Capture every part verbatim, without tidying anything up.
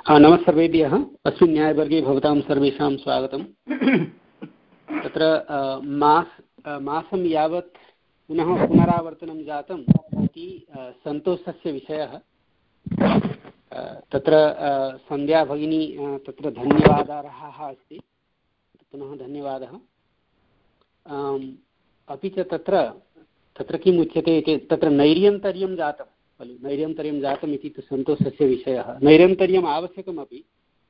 नमः सर्वेभ्यः। अस्मिन् न्यायवर्गे भवतां सर्वेषां स्वागतम्। तत्र मास मासं यावत् पुनः पुनरावर्तनं जातम् इति सन्तोषस्य विषयः। तत्र सन्ध्या भगिनी तत्र धन्यवादार्हः अस्ति, पुनः धन्यवादः। अपि च तत्र तत्र किम् उच्यते इति तत्र नैर्यन्तर्यं जातं खलु, नैर्यन्तर्यं जातम् इति तु सन्तोषस्य विषयः। नैर्यन्तर्यम् आवश्यकमपि,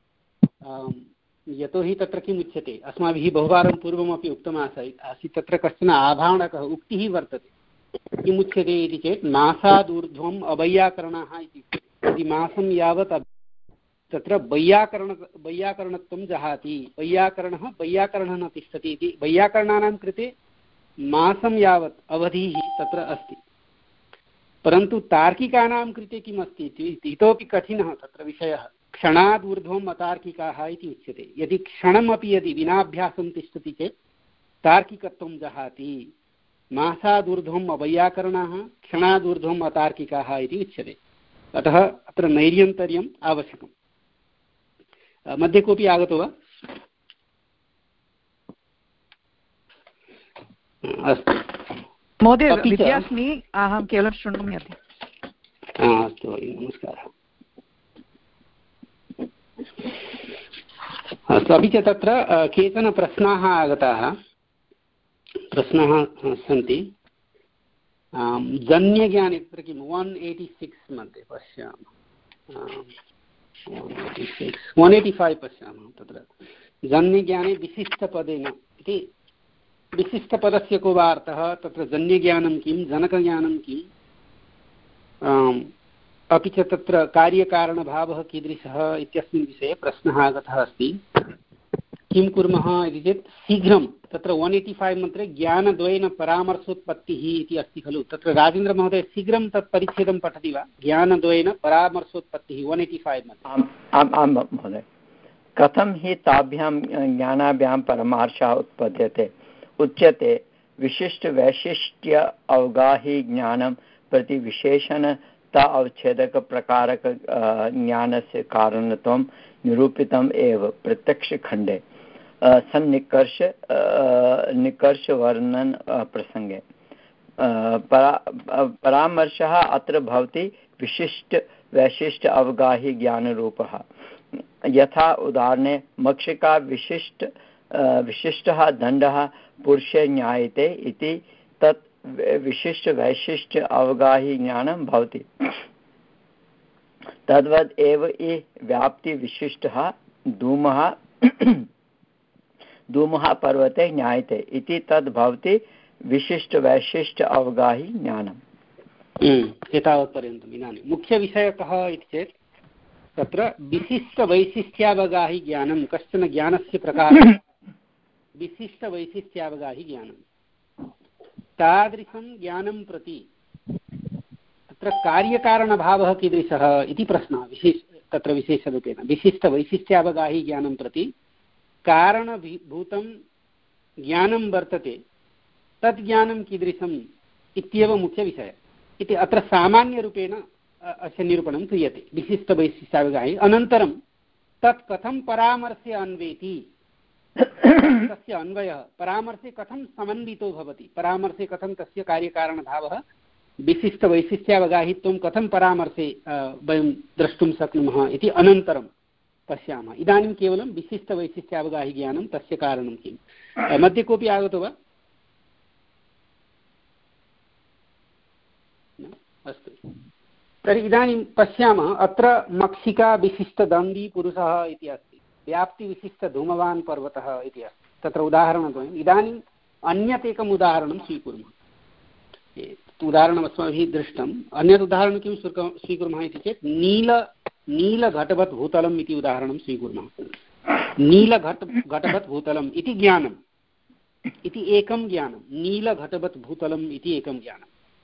यतोहि तत्र किम् उच्यते, अस्माभिः बहुवारं पूर्वमपि उक्तम् आसीत् आसीत् तत्र कश्चन आभाणकः उक्तिः वर्तते। किम् उच्यते इति चेत् मासादूर्ध्वम् अवैयाकरणाः इति। यदि मासं यावत् तत्र वैयाकरण वैयाकरणत्वं जहाति, वैयाकरणः वैयाकरणः न तिष्ठति इति वैयाकरणानां कृते मासं यावत् अवधिः तत्र अस्ति। परन्तु तार्किकानां कृते किम् अस्ति इति इतोपि कठिनः तत्र विषयः। क्षणादूर्ध्वम् अतार्किकाः इति उच्यते। यदि क्षणमपि यदि विनाभ्यासं तिष्ठति चेत् तार्किकत्वं जहाति। मासादूर्ध्वम् अवैयाकरणाः, क्षणादूर्ध्वम् अतार्किकाः इति उच्यते। अतः अत्र नैर्यन्तर्यम् आवश्यकम्। मध्ये कोऽपि आगतो वा? अस्तु महोदय, विद्यास्मि, अहं केवलं शृणोमि अपि। अस्तु, नमस्कारः। अस्तु, अपि च तत्र केचन प्रश्नाः आगताः। प्रश्नाः सन्ति जन्यज्ञाने, तत्र किं वन् एय्टि सिक्स् मध्ये पश्यामः, वन् एय्टि फैव् पश्यामः। तत्र जन्यज्ञाने विशिष्टपदेन इति, विशिष्टपदस्य को वा अर्थः, तत्र जन्यज्ञानं किं, जनकज्ञानं किम्, अपि च तत्र कार्यकारणभावः कीदृशः इत्यस्मिन् विषये प्रश्नः आगतः अस्ति। किं कुर्मः इति चेत् शीघ्रं तत्र वन् एय्टि फैव् मध्ये ज्ञानद्वयेन परामर्शोत्पत्तिः इति अस्ति खलु। तत्र राजेन्द्रमहोदय शीघ्रं तत् परिच्छेदं पठति वा? ज्ञानद्वयेन परामर्शोत्पत्तिः वन् एय्टि फैव् मध्ये। आम् आम् आम् महोदय। कथं हि ताभ्यां ज्ञानाभ्यां परमार्शः उत्पद्यते उच्यते। विशिष्टवैशिष्ट्य अवगाहि ज्ञानं प्रति विशेषणता अवच्छेदकप्रकारक ज्ञानस्य कारणत्वं निरूपितम् एव प्रत्यक्षखण्डे सन्निकर्ष निकर्षवर्णन प्रसंगे। परा परामर्शः अत्र भवति विशिष्ट वैशिष्ट अवगाहि ज्ञानरूपः। यथा उदाहरणे मक्षिका विशिष्ट विशिष्टः दण्डः पुरुषे ज्ञायते इति, तत् विशिष्ट वैशिष्ट अवगाहि ज्ञानं भवति। तद्वद् एव इ व्याप्ति विशिष्टः धूमः धूमः पर्वते ज्ञायते इति, तद् भवति विशिष्ट वैशिष्ट अवगाहि ज्ञानम्। एतावत्पर्यन्तम्। इदानीं मुख्यविषयः कः इति चेत् तत्र विशिष्टवैशिष्ट्यावगाहि ज्ञानं, कश्चन ज्ञानस्य प्रकारः विशिष्टवैशिष्ट्यावगाहि ज्ञानं। तादृशं ज्ञानं प्रति तत्र कार्यकारणभावः कीदृशः इति प्रश्नः विशेष तत्र विशेषरूपेण। विशिष्टवैशिष्ट्यावगाहि ज्ञानं प्रति कारणभूतं ज्ञानं वर्तते, तत् ज्ञानं कीदृशम् इत्येव मुख्यविषयः इति अत्र सामान्यरूपेण अस्य निरूपणं क्रियते। विशिष्टवैशिष्ट्यावगाहि अनन्तरं तत् कथं परामर्शे अन्वेति, तस्य अन्वयः परामर्शे कथं समन्वितो भवति, परामर्शे कथं तस्य कार्यकारणभावः, विशिष्टवैशिष्ट्यावगाहित्वं कथं परामर्शे वयं द्रष्टुं शक्नुमः इति अनन्तरं पश्यामः। इदानीं केवलं विशिष्टवैशिष्ट्यावगाहि ज्ञानं, तस्य कारणं किम्। मध्ये कोऽपि आगतो वा? अस्तु, तर्हि इदानीं पश्यामः। अत्र मक्षिका विशिष्टदण्डी पुरुषः इति अस्ति, व्याप्तिविशिष्टधूमवान् पर्वतः इति अस्ति। तत्र उदाहरणद्वयम्। इदानीम् अन्यत् एकम् उदाहरणं स्वीकुर्मः। उदाहरणम् अस्माभिः दृष्टम्। अन्यत् उदाहरणं किं स्वीकुर्मः इति चेत् नील नीलघटवत् भूतलम् इति उदाहरणं स्वीकुर्मः। नीलघट घटवत् भूतलम् इति ज्ञानम् इति एकं ज्ञानं। नीलघटवत् भूतलम् इति एकं ज्ञानं।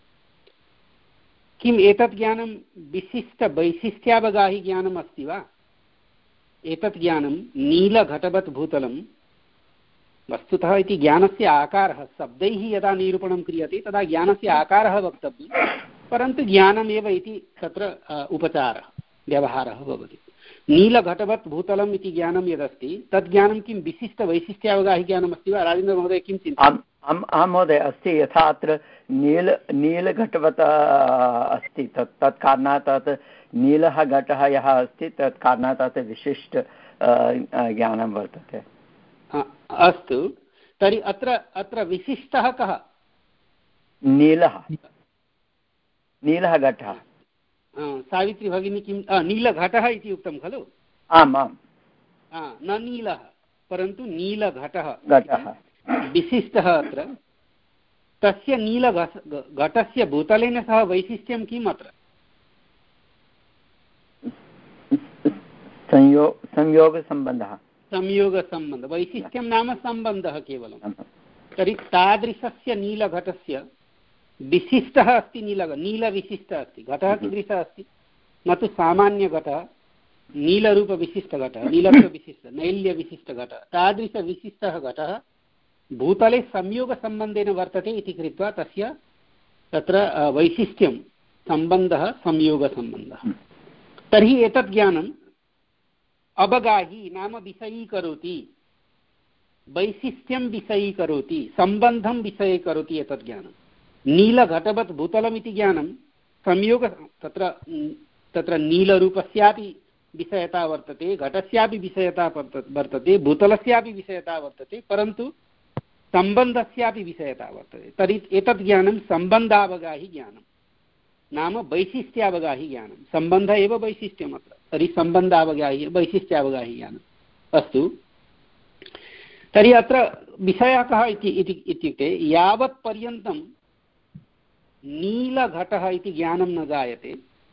किम् एतत् ज्ञानं विशिष्टवैशिष्ट्यावगाहि ज्ञानम् अस्ति वा? एतत् ज्ञानं नीलघटवत् भूतलं वस्तुतः इति ज्ञानस्य आकारः, शब्दैः यदा निरूपणं क्रियते तदा ज्ञानस्य आकारः वक्तव्यः, परन्तु ज्ञानमेव इति तत्र उपचारः, व्यवहारः भवति। नीलघटवत् भूतलम् इति ज्ञानं यदस्ति तद् ज्ञानं किं विशिष्टवैशिष्ट्यावगाहिज्ञानमस्ति वा? राजेन्द्रमहोदय किं चिन्तयति? आम् आं महोदय अस्ति। यथा अत्र नील नीलघटवत् अस्ति तत् तत् कारणात् तत् नीलः घटः यः अस्ति तत् कारणात् तत् विशिष्ट ज्ञानं वर्तते। अस्तु, तर्हि अत्र अत्र विशिष्टः कः? नीलः नीलः घटः। सावित्री भगिनी किं नीलघटः इति उक्तं खलु? आम् आम्, न नीलः परन्तु नीलघटः घटः विशिष्टः। अत्र तस्य नीलघटस्य भूतलेन सह वैशिष्ट्यं किम्? अत्र संयो संयोगसम्बन्धः संयोगसम्बन्धः। वैशिष्ट्यं नाम सम्बन्धः केवलं। तर्हि तादृशस्य नीलघटस्य विशिष्टः अस्ति नीलघ नीलविशिष्टः अस्ति। घटः कीदृशः अस्ति? न तु सामान्यघटः, नीलरूपविशिष्टघटः, नीलत्वविशिष्ट नैल्यविशिष्टघटः। तादृशविशिष्टः घटः भूतले संयोगसम्बन्धेन वर्तते इति कृत्वा तस्य तत्र वैशिष्ट्यं सम्बन्धः संयोगसम्बन्धः। तर्हि एतत् ज्ञानम् अवगाही नाम विषयीकरोति, वैशिष्ट्यं विषयीकरोति, सम्बन्धं विषयीकरोति। एतत् ज्ञानं नीलघटवत् भूतलमिति ज्ञानं संयोग तत्र तत्र नीलरूपस्यापि विषयता वर्तते, घटस्यापि विषयता वर्तते, भूतलस्यापि विषयता वर्तते, परन्तु सम्बन्धस्यापि विषयता वर्तते। तर्हि एतत् ज्ञानं सम्बन्धावगाहि ज्ञानं नाम वैशिष्ट्यावगाहि ज्ञानं। सम्बन्ध एव वैशिष्ट्यम् अत्र, तर्हि सम्बन्धावगाहि वैशिष्ट्यावगाहि ज्ञानम्। अस्तु, तर्हि अत्र विषयः कः इत्युक्ते यावत् पर्यन्तं नीलघटः इति ज्ञानं न जायते,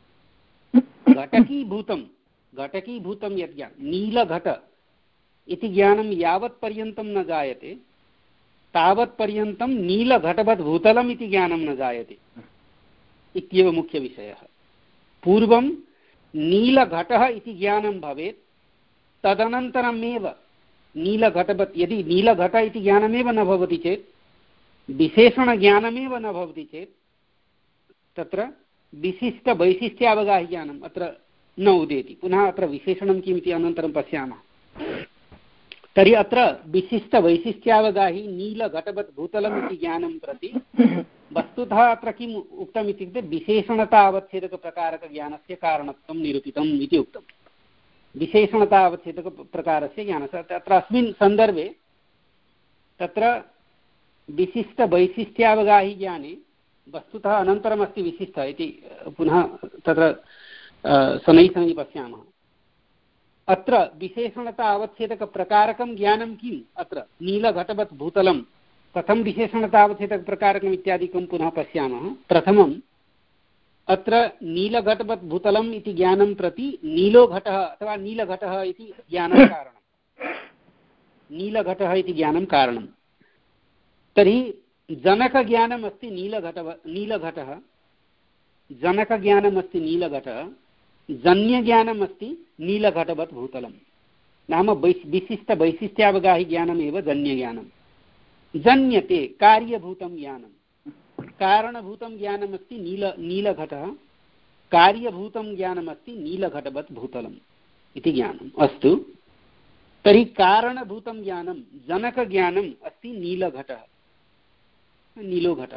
घटकीभूतं घटकीभूतं यत् ज्ञानं नीलघट इति ज्ञानं यावत् पर्यन्तं न जायते तावत् पर्यन्तं नीलघटवत् भूतलम् इति ज्ञानं न जायते इत्येव मुख्यविषयः। पूर्वं नीलघटः इति ज्ञानं भवेत्, तदनन्तरमेव नीलघटवत्, यदि नीलघट इति ज्ञानमेव न भवति चेत्, विशेषणज्ञानमेव न भवति चेत् तत्र विशिष्टवैशिष्ट्यावगाहि ज्ञानम् अत्र न उदेति। पुनः अत्र विशेषणं किमिति अनन्तरं पश्यामः। तर्हि अत्र विशिष्टवैशिष्ट्यावगाहि नीलघटवत् भूतलम् इति ज्ञानं प्रति वस्तुतः अत्र किम् उक्तम् इत्युक्ते विशेषणता अवच्छेदकप्रकारकज्ञानस्य कारणत्वं निरूपितम् इति उक्तं। विशेषणता अवच्छेदकप्रकारस्य ज्ञानस्य अत्र अस्मिन् सन्दर्भे तत्र विशिष्टवैशिष्ट्यावगाहि ज्ञाने वस्तुतः अनन्तरमस्ति विशिष्टः इति पुनः तत्र शनैः शनैः पश्यामः। अत्र विशेषणता अवच्छेदकप्रकारकं ज्ञानं किम्? अत्र नीलघटवत् भूतलं कथं विशेषणता अवच्छेदकप्रकारकम् इत्यादिकं पुनः पश्यामः। प्रथमम् अत्र नीलघटवत् भूतलम् इति ज्ञानं प्रति नीलो घटः अथवा नीलघटः इति ज्ञानं कारणं। नीलघटः इति ज्ञानं कारणं। तर्हि जनकज्ञानमस्ति नीलघटव नीलघटः, जनकज्ञानमस्ति नीलघटः, जन्यज्ञानमस्ति नीलघटवत् भूतलं नाम विशिष्टवैशिष्ट्यावगाहि ज्ञानमेव जन्यज्ञानं। जन्यते कार्यभूतं ज्ञानं, कारणभूतं ज्ञानमस्ति नील नीलघटः, कार्यभूतं ज्ञानमस्ति नीलघटवत् भूतलम् इति ज्ञानम्। अस्तु, तर्हि कारणभूतं ज्ञानं जनकज्ञानम् अस्ति नीलघटः, नीलो घटः।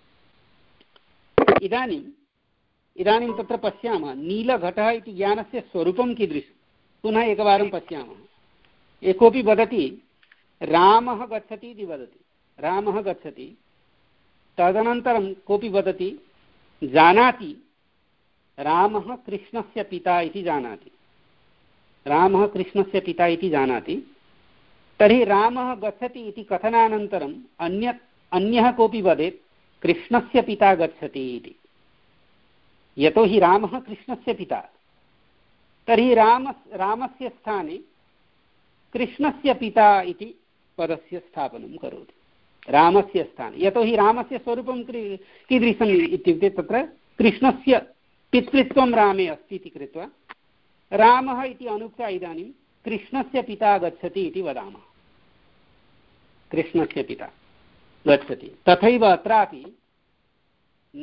इदानीम् इदानीं तत्र पश्यामः नीलघटः इति ज्ञानस्य स्वरूपं कीदृशं। पुनः एकवारं पश्यामः। एकोऽपि वदति रामः गच्छति इति वदति, रामः गच्छति। तदनन्तरं कोऽपि वदति जानाति रामः कृष्णस्य पिता इति जानाति, रामः कृष्णस्य पिता इति जानाति। तर्हि रामः गच्छति इति कथनानन्तरम् अन्यत् अन्यः कोऽपि वदेत् कृष्णस्य पिता गच्छति इति, यतोहि रामः कृष्णस्य पिता। तर्हि राम रामस्य स्थाने कृष्णस्य पिता इति पदस्य स्थापनं करोति रामस्य स्थाने, यतोहि रामस्य स्वरूपं कीदृशम् इत्युक्ते तत्र कृष्णस्य पितृत्वं रामे अस्ति इति कृत्वा रामः इति अनुक्त्वा इदानीं कृष्णस्य पिता गच्छति इति वदामः। कृष्णस्य पिता गच्छति। तथैव अत्रापि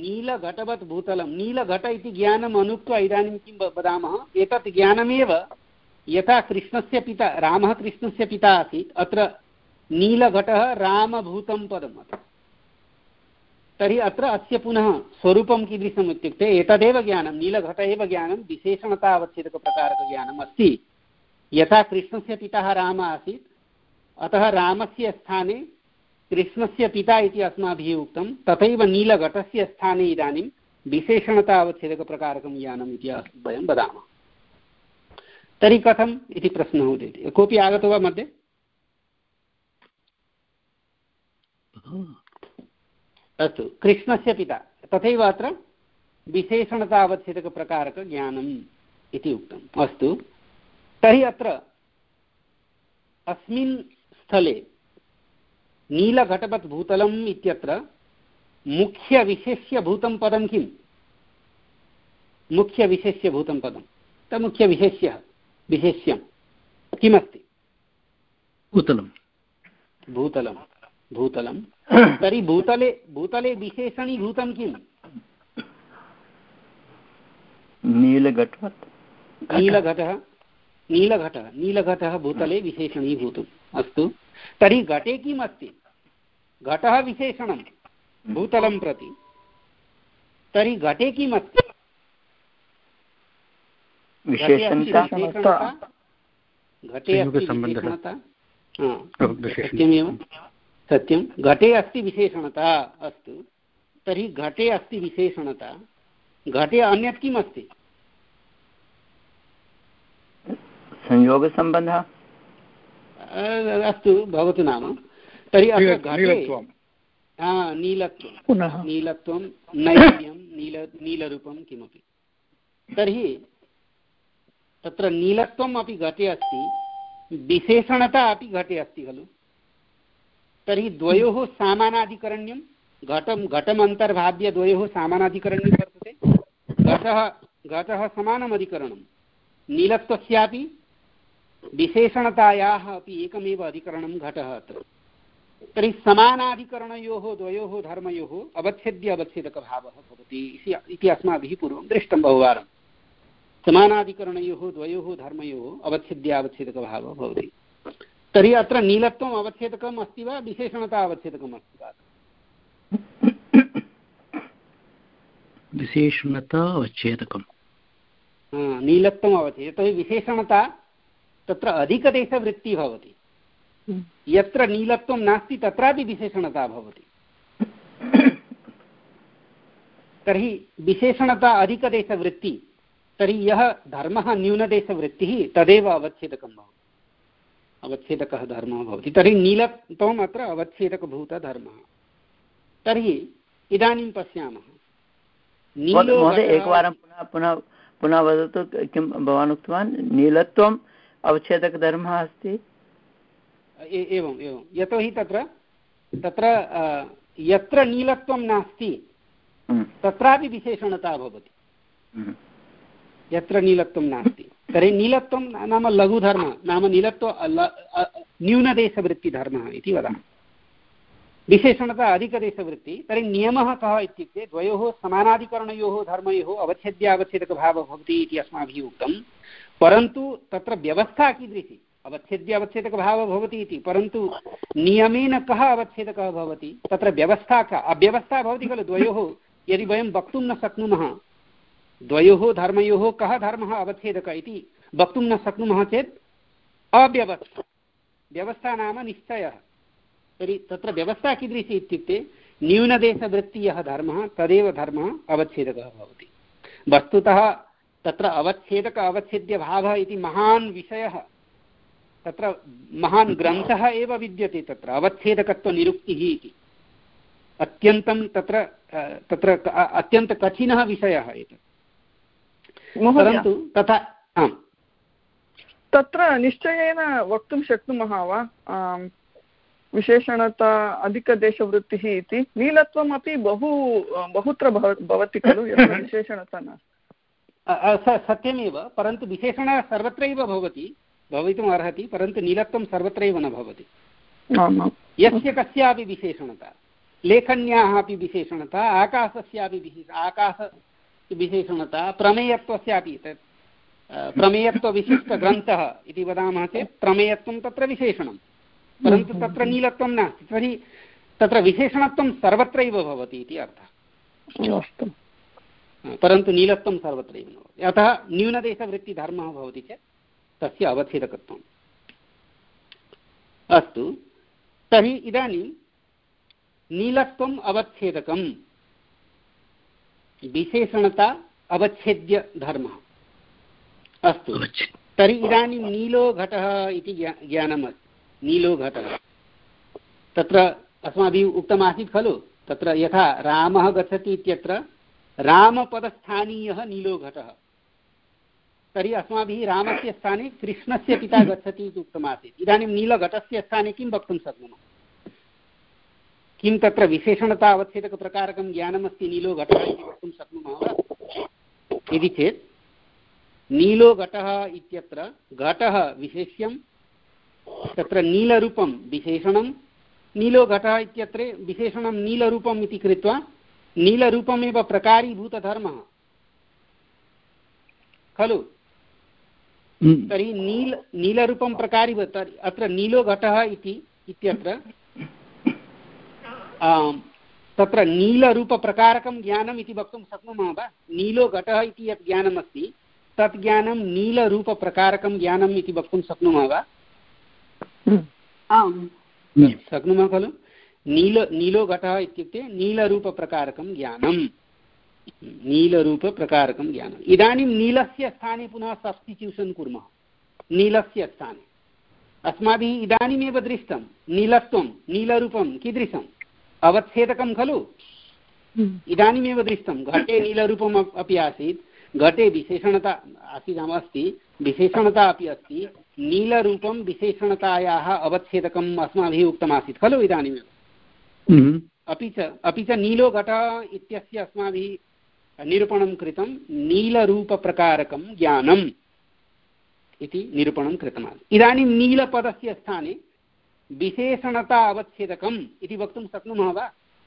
नीलघटवत् भूतलं, नीलघट इति ज्ञानम् अनुक्त्वा इदानीं किं वदामः, एतत् ज्ञानमेव यथा कृष्णस्य पिता रामः कृष्णस्य पिता आसीत् अत्र नीलघटः रामभूतं पदम् अत्र तर्हि अत्र अस्य पुनः स्वरूपं कीदृशम् इत्युक्ते एतदेव ज्ञानं नीलघट एव ज्ञानं विशेषणता अवच्छेदकप्रकारकज्ञानम् अस्ति। यथा कृष्णस्य पिता रामः आसीत् अतः रामस्य स्थाने कृष्णस्य पिता इति अस्माभिः उक्तं तथैव नीलघटस्य स्थाने इदानीं विशेषणता अवच्छेदकप्रकारकं ज्ञानम् इति वयं वदामः। तर्हि कथम् इति प्रश्नः उदेति। कोऽपि आगतो वा मध्ये? अस्तु, कृष्णस्य पिता तथैव अत्र विशेषणता अवच्छेदकप्रकारकज्ञानम् इति उक्तम्। अस्तु, तर्हि अत्र अस्मिन् स्थले नीलघटवत् भूतलम् इत्यत्र मुख्यविशेष्यभूतं पदं किम्? मुख्यविशेष्यभूतं पदं तमुख्यविशेष्यः विशेष्यं किमस्ति? भूतलं भूतलं भूतलं तर्हि भूतले भूतले विशेषणीभूतं किम्? नीलघटवत् नीलघटः नीलघटः नीलघटः भूतले विशेषणीभूतम्। अस्तु, तर्हि घटे किम् अस्ति? घटः विशेषणं भूतलं प्रति, तर्हि घटे किम् अस्ति? घटे अस्ति विशेषणता। सत्यमेव, सत्यं, घटे अस्ति विशेषणता। अस्तु, तर्हि घटे अस्ति विशेषणता, घटे अन्यत् किम् अस्ति? संयोगसम्बन्धः। अस्तु, भवतु नाम। तर्हि अत्र घटे नीलत्वं नीलत्वं नैल्यं नील नीलरूपं किमपि। तर्हि तत्र नीलत्वम् अपि घटे अस्ति, विशेषणता अपि घटे अस्ति खलु। तर्हि द्वयोः सामानाधिकरण्यं घटं घटमन्तर्भाव्य द्वयोः सामानाधिकरण्यं वर्तते। घटः घटः समानम् अधिकरणं, नीलत्वस्यापि विशेषणतायाः अपि एकमेव अधिकरणं घटः अत्र। तर्हि समानाधिकरणयोः द्वयोः धर्मयोः अवच्छेद्य अवच्छेदकभावः भवति इति अस्माभिः पूर्वं दृष्टं बहुवारं। समानाधिकरणयोः द्वयोः धर्मयोः अवच्छेद्यावच्छेदकभावः भवति। तर्हि अत्र नीलत्वम् अवच्छेदकम् अस्ति वा विशेषणता अवच्छेदकम् अस्ति वा? विशेषणता अवच्छेदकम्। नीलत्वम् अवच्छेद, यतोहि विशेषणता तत्र अधिकदेशवृत्तिः भवति। यत्र नीलत्वं नास्ति तत्रापि विशेषणता भवति। तर्हि विशेषणता अधिकदेशवृत्तिः, तर्हि यः धर्मः न्यूनदेशवृत्तिः तदेव अवच्छेदकं भवति, अवच्छेदकः धर्मः भवति। तर्हि नीलत्वम् अत्र अवच्छेदकभूतधर्मः। तर्हि इदानीं पश्यामः, महोदय एकवारं पुनः पुनः पुनः वदतु, किं भवान् उक्तवान्? नीलत्वम् अवच्छेदकधर्मः अस्ति। एवम् एवं, यतोहि तत्र तत्र यत्र नीलत्वं नास्ति तत्रापि विशेषणता भवति। यत्र नीलत्वं नास्ति तर्हि नीलत्वं नाम लघुधर्मः, नाम नीलत्व न्यूनदेशवृत्तिधर्मः इति वदामः। विशेषणता अधिकदेशवृत्ति। तर्हि नियमः कः इत्युक्ते द्वयोः समानाधिकरणयोः धर्मयोः अवच्छेद्यावच्छेदकभावः भवति इति अस्माभिः उक्तं, परन्तु तत्र व्यवस्था कीदृशी? अवच्छेद्यावच्छेदकभावः भवति इति, परन्तु नियमेन कः अवच्छेदकः भवति? तत्र व्यवस्था का? अव्यवस्था भवति खलु द्वयोः। यदि वयं वक्तुं न शक्नुमः द्वयोः धर्मयोः कः धर्मः अवच्छेदकः इति वक्तुं न शक्नुमः चेत् अव्यवस्था। व्यवस्था नाम निश्चयः। तर्हि तत्र व्यवस्था कीदृशी इत्युक्ते न्यूनदेशवृत्ति यः धर्मः तदेव धर्मः अवच्छेदकः भवति। वस्तुतः तत्र अवच्छेदक अवच्छेद्यभावः इति महान् विषयः, तत्र महान् ग्रन्थः एव विद्यते। तत्र अवच्छेदकत्वनिरुक्तिः इति अत्यन्तं तत्र तत्र अत्यन्तकठिनः विषयः एतत्, परन्तु तथा आम् तत्र निश्चयेन वक्तुं शक्नुमः वा विशेषणता अधिकदेशवृत्तिः इति? नीलत्वमपि बहु बहुत्र भवति खलु यत्र विशेषणता नास्ति। सत्यमेव, परन्तु विशेषणः सर्वत्रैव भवति, भवितुम् अर्हति, परन्तु नीलत्वं सर्वत्रैव न भवति। यस्य कस्यापि विशेषणता, लेखन्याः अपि विशेषणता, आकाशस्यापि विशेष आकाशविशेषणता, प्रमेयत्वस्यापि तत् प्रमेयत्वविशिष्टग्रन्थः इति वदामः चेत् प्रमेयत्वं तत्र विशेषणं, परन्तु तत्र नीलत्वं नास्ति, तर्हि तत्र विशेषणत्वं सर्वत्रैव भवति इति अर्थः। अस्तु, परन्तु नीलत्वं सर्वत्रैव न भवति। अतः न्यूनदेशवृत्तिधर्मः भवति चेत् तस्य अवच्छेदकत्वम्। अस्तु, तर्हि इदानीं नीलत्वम् अवच्छेदकं, विशेषणता अवच्छेद्यधर्मः। अस्तु, तर्हि इदानीं नीलो घटः इति ज्ञानमस्ति। नीलो घटः तत्र अस्माभिः उक्तमासीत् खलु, तत्र यथा रामः गच्छति इत्यत्र रामपदस्थानीयः नीलो घटः, तर्हि अस्माभिः रामस्य स्थाने कृष्णस्य पिता गच्छति इति उक्तमासीत्। इदानीं नीलघटस्य स्थाने किं वक्तुं शक्नुमः? किं तत्र विशेषणता अवच्छेदकप्रकारकं ज्ञानमस्ति नीलो घटः इति वक्तुं शक्नुमः वा? इति चेत् नीलो घटः इत्यत्र घटः विशेष्यं, तत्र नीलरूपं विशेषणं, नीलो घटः इत्यत्र विशेषणं नीलरूपम् इति कृत्वा नीलरूपमेव प्रकारीभूतधर्मः खलु। तर्हि नील नीलरूपं प्रकारीभूत, अत्र नीलो घटः इति इत्यत्र तत्र नीलरूपप्रकारकं ज्ञानम् इति वक्तुं शक्नुमः वा? नीलो घटः इति यत् ज्ञानमस्ति तत् ज्ञानं नीलरूपप्रकारकं ज्ञानम् इति वक्तुं शक्नुमः वा? आम्, शक्नुमः खलु। नील नीलो घटः इत्युक्ते नीलरूपप्रकारकं ज्ञानं, नीलरूपप्रकारकं ज्ञानम्। इदानीं नीलस्य स्थाने पुनः सब्स्टिट्यूशन् कुर्मः। नीलस्य स्थाने अस्माभिः इदानीमेव दृष्टं नीलत्वं नीलरूपं कीदृशम्, अवच्छेदकं खलु। इदानीमेव दृष्टं घटे नीलरूपम् अपि आसीत्, घटे विशेषणता आसीत् अस्ति, विशेषणता अपि अस्ति, नीलरूपं विशेषणतायाः अवच्छेदकम् अस्माभिः उक्तमासीत् खलु इदानीमेव। अपि च अपि च नीलो घटः इत्यस्य अस्माभिः निरूपणं कृतं नीलरूपप्रकारकं ज्ञानम् इति निरूपणं कृतमासीत्। इदानीं नीलपदस्य स्थाने विशेषणता अवच्छेदकम् इति वक्तुं शक्नुमः वा?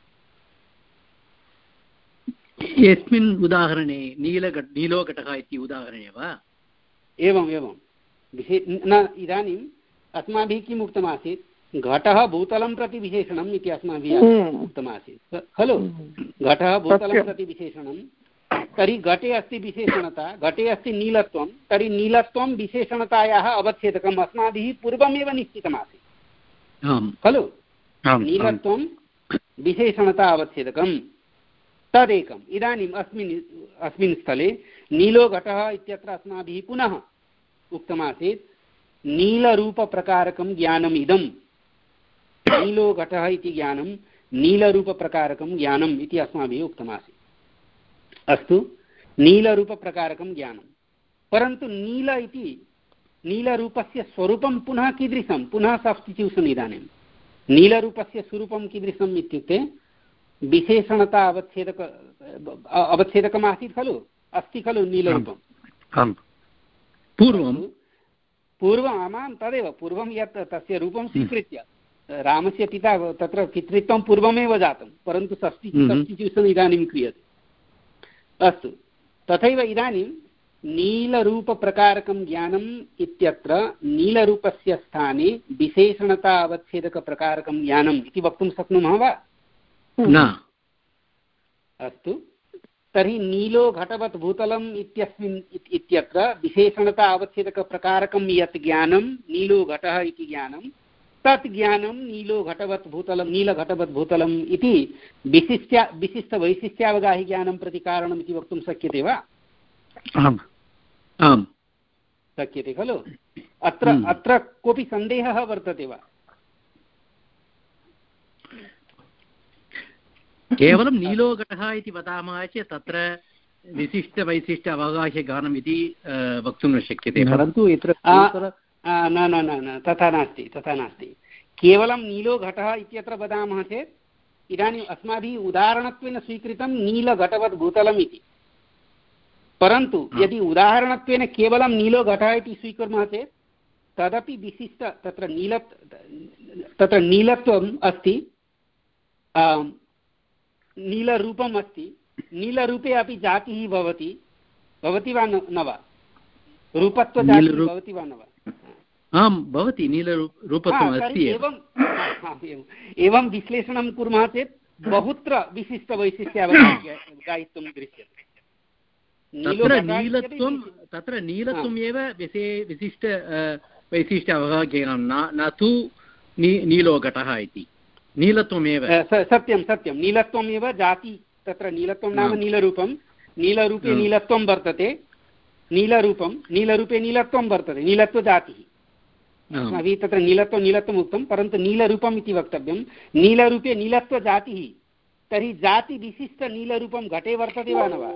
यस्मिन् उदाहरणे नीलघट नीलो घटः इति उदाहरणे वा? एवम् एवं विशे न इदानीम् अस्माभिः किम् उक्तमासीत्, घटः भूतलं प्रति विशेषणम् इति अस्माभिः उक्तमासीत् खलु। घटः भूतलं प्रति विशेषणं, तर्हि घटे अस्ति विशेषणता, घटे अस्ति नीलत्वं, तर्हि नीलत्वं विशेषणतायाः अवच्छेदकम् अस्माभिः पूर्वमेव निश्चितमासीत् खलु। नीलत्वं विशेषणता अवच्छेदकं तदेकम्। इदानीम् अस्मिन् अस्मिन् स्थले नीलो घटः इत्यत्र अस्माभिः पुनः उक्तमासीत् नीलरूपप्रकारकं ज्ञानम् इदं। नीलो घटः इति ज्ञानं नीलरूपप्रकारकं ज्ञानम् इति अस्माभिः उक्तमासीत्। अस्तु, नीलरूपप्रकारकं ज्ञानं, परन्तु नील इति नीलरूपस्य स्वरूपं पुनः कीदृशं, पुनः सब्स्टिट्यूशन्। इदानीं नीलरूपस्य स्वरूपं कीदृशम् इत्युक्ते विशेषणता अवच्छेदक अवच्छेदकमासीत् खलु, अस्ति खलु नीलरूपं पूर्वं पूर्वम् आमां तदेव पूर्वं यत् तस्य रूपं स्वीकृत्य रामस्य पिता तत्र पितृत्वं पूर्वमेव जातं, परन्तु सब्स्टिट्यूशन् इदानीं क्रियते। अस्तु, तथैव इदानीं नीलरूपप्रकारकं ज्ञानम् इत्यत्र नीलरूपस्य स्थाने विशेषणता अवच्छेदकप्रकारकं ज्ञानम् इति वक्तुं शक्नुमः वा? न। अस्तु, तर्हि नीलो घटवत् भूतलम् इत्यस्मिन् इत्यत्र विशेषणता अवच्छेदकप्रकारकं यत् ज्ञानं नीलो घटः इति ज्ञानं, तत् ज्ञानं नीलो घटवत् भूतलं नीलघटवत् भूतलम् इति विशिष्ट्या विशिष्टवैशिष्ट्यावगाहि ज्ञानं प्रति कारणम् इति वक्तुं शक्यते वा? आम् आम् शक्यते खलु। अत्र अत्र कोऽपि सन्देहः वर्तते वा? केवलं नीलो घटः इति वदामः चेत् तत्र विशिष्टवैशिष्ट्य अवगाह्यज्ञानम् इति वक्तुं न शक्यते, परन्तु यत्र न न न न तथा नास्ति, तथा नास्ति। केवलं नीलो घटः इत्यत्र वदामः चेत् इदानीम् अस्माभिः उदाहरणत्वेन स्वीकृतं नीलघटवत् भूतलम् इति, परन्तु यदि उदाहरणत्वेन केवलं नीलो घटः इति स्वीकुर्मः चेत् तदपि विशिष्ट तत्र नील तत्र नीलत्वम् अस्ति, नीलरूपम् अस्ति, नीलरूपे अपि जातिः भवति भवति वा न वा? रूपत्वजातिः भवति वा न वा? आं भवति, नीलरूपत्वम् अस्ति। एवं विश्लेषणं कुर्मः चेत् बहुत्र विशिष्टवैशिष्ट्यावगाहित्वं दृश्यते। तत्र नीलत्वं तत्र नीलत्वम् एव विशिष्ट वैशिष्ट्य अवगाह्यं, न तु नीलोघटः इति। नीलत्वमेव सत्यं सत्यं नीलत्वमेव जाति। तत्र नीलत्वं नाम नीलरूपं, नीलरूपे नीलत्वं वर्तते, नीलरूपं नीलरूपे नीलत्वं वर्तते, नीलत्वजातिः। अस्माभिः तत्र नीलत्वं नीलत्वम् उक्तं, परन्तु नीलरूपम् इति वक्तव्यं। नीलरूपे नीलत्वजातिः, तर्हि जातिविशिष्टनीलरूपं घटे वर्तते वा न वा?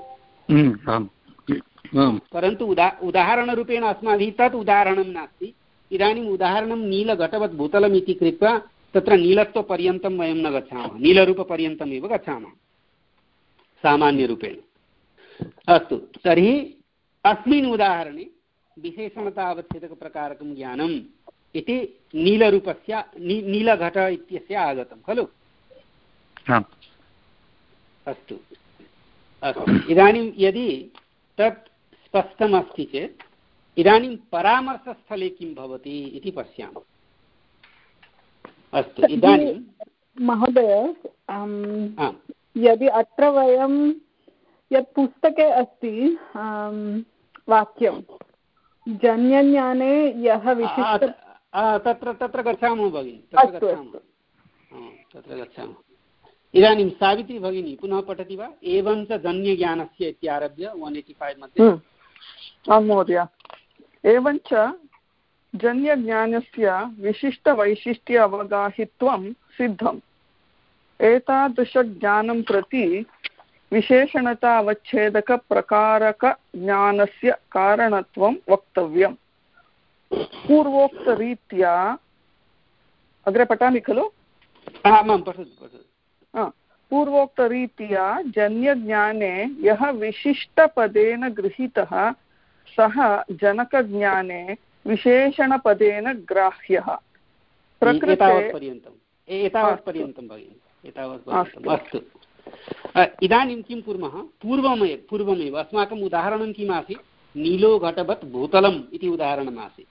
परन्तु उदा उदाहरणरूपेण अस्माभिः तत् उदाहरणं नास्ति। इदानीम् उदाहरणं नीलघटवत् भूतलम् इति कृत्वा तत्र नीलत्वपर्यन्तं वयं न गच्छामः, नीलरूपपर्यन्तम् एव गच्छामः सामान्यरूपेण। अस्तु, तर्हि अस्मिन् उदाहरणे विशेषणतावच्छेदकप्रकारकं ज्ञानम् इति नीलरूपस्य नी नीलघट इत्यस्य आगतं खलु? अस्तु अस्तु इदानीं यदि तत् स्पष्टमस्ति चेत् इदानीं परामर्शस्थले किं भवति इति पश्यामः। अस्तु, इदानीं महोदय, यदि अत्र वयं यत् पुस्तके अस्ति वाक्यं जन्यज्ञाने यः विशिष्ट, तत्र तत्र गच्छामः भगिनि, तत्र गच्छामः तत्र गच्छामः इदानीं सावित्री भगिनी पुनः पठति वा? एवं च जन्यज्ञानस्य इत्यारभ्य वन् एय्टि फैव् मध्ये। आं महोदय, एवं च जन्यज्ञानस्य विशिष्टवैशिष्ट्य अवगाहित्वं सिद्धम्। एतादृशज्ञानं प्रति विशेषणता अवच्छेदकप्रकारकज्ञानस्य कारणत्वं वक्तव्यम्। पूर्वोक्तरीत्या अग्रे पठामि खलु? आमां पठतु पठतु। पूर्वोक्तरीत्या जन्यज्ञाने यः विशिष्टपदेन गृहीतः सः जनकज्ञाने विशेषणपदेन ग्राह्यः। प्रकृते एतावत्पर्यन्तं भगिनि, एतावत्पर्यन्तम्। अस्तु, इदानीं किं कुर्मः? पूर्वमेव पूर्वमेव अस्माकम् उदाहरणं किम् आसीत्? नीलो घटवत् भूतलम् इति उदाहरणम् आसीत्।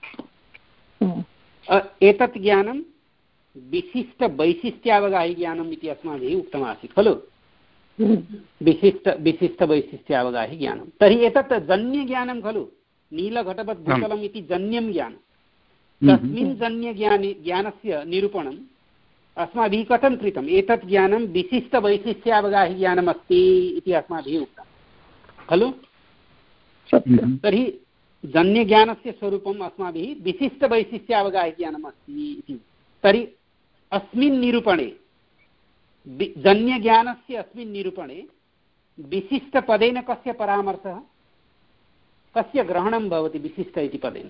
एतत् ज्ञानं विशिष्टवैशिष्ट्यावगाहिज्ञानम् इति अस्माभिः उक्तमासीत् खलु? विशिष्ट विशिष्टवैशिष्ट्यावगाहिज्ञानं। तर्हि एतत् जन्यज्ञानं खलु? नीलघटवत् भूतलम् इति जन्यं ज्ञानं। तस्मिन् जन्यज्ञाने ज्ञानस्य निरूपणम् अस्माभिः कथं कृतम्? एतत् ज्ञानं विशिष्टवैशिष्ट्यावगाहिज्ञानम् अस्ति इति अस्माभिः उक्तं खलु? तर्हि जन्यज्ञानस्य स्वरूपम् अस्माभिः विशिष्टवैशिष्ट्यावगाहिज्ञानम् अस्ति इति। तर्हि अस्मिन् निरूपणे जन्यज्ञानस्य अस्मिन् निरूपणे विशिष्टपदेन कस्य परामर्शः, कस्य ग्रहणं भवति विशिष्ट इति पदेन?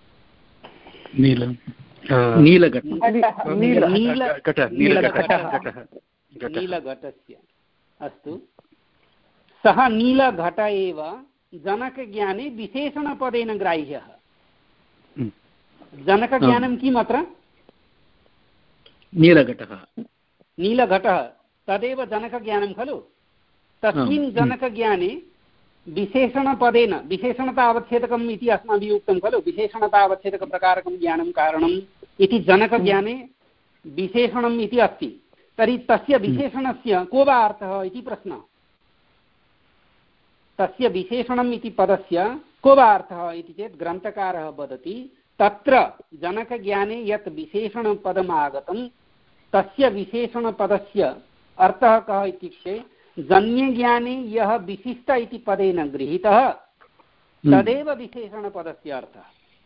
नीलघटस्य। अस्तु, सः नीलघट एव जनकज्ञाने विशेषणपदेन ग्राह्यः। जनकज्ञानं किम् अत्र? नीलघटः। नीलघटः तदेव जनकज्ञानं खलु? तस्मिन् जनकज्ञाने विशेषणपदेन, विशेषणता अवच्छेदकम् इति अस्माभिः उक्तं खलु? विशेषणता अवच्छेदकप्रकारकं ज्ञानं कारणम् इति जनकज्ञाने विशेषणम् इति अस्ति। तर्हि तस्य विशेषणस्य को वा अर्थः इति प्रश्नः। तस्य विशेषणम् इति पदस्य को वा अर्थः इति चेत् ग्रन्थकारः वदति तत्र जनकज्ञाने यत् विशेषणपदम् आगतं तस्य विशेषणपदस्य अर्थः कः इत्युक्ते जन्यज्ञाने यः विशिष्ट इति पदेन गृहीतः तदेव विशेषणपदस्य अर्थः।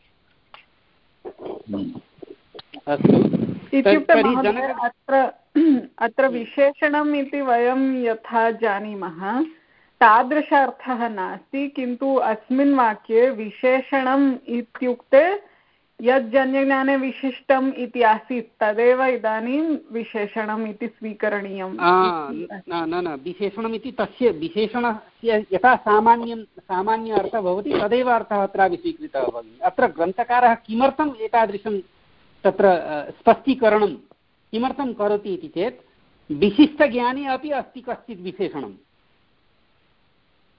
अस्तु, इत्युक्ते अत्र अत्र विशेषणम् इति वयं यथा जानीमः तादृश अर्थः नास्ति, किन्तु अस्मिन् वाक्ये विशेषणम् इत्युक्ते यज्जन्यज्ञाने विशिष्टम् इति आसीत् तदेव इदानीं विशेषणम् इति स्वीकरणीयम्। न न विशेषणम् इति तस्य विशेषणस्य यथा सामान्यं सामान्य अर्थः भवति तदेव अर्थः अत्रापि स्वीकृतः भवति। अत्र ग्रन्थकारः किमर्थम् एतादृशं तत्र स्पष्टीकरणं किमर्थं करोति इति चेत् विशिष्टज्ञाने अपि अस्ति कश्चित् विशेषणं।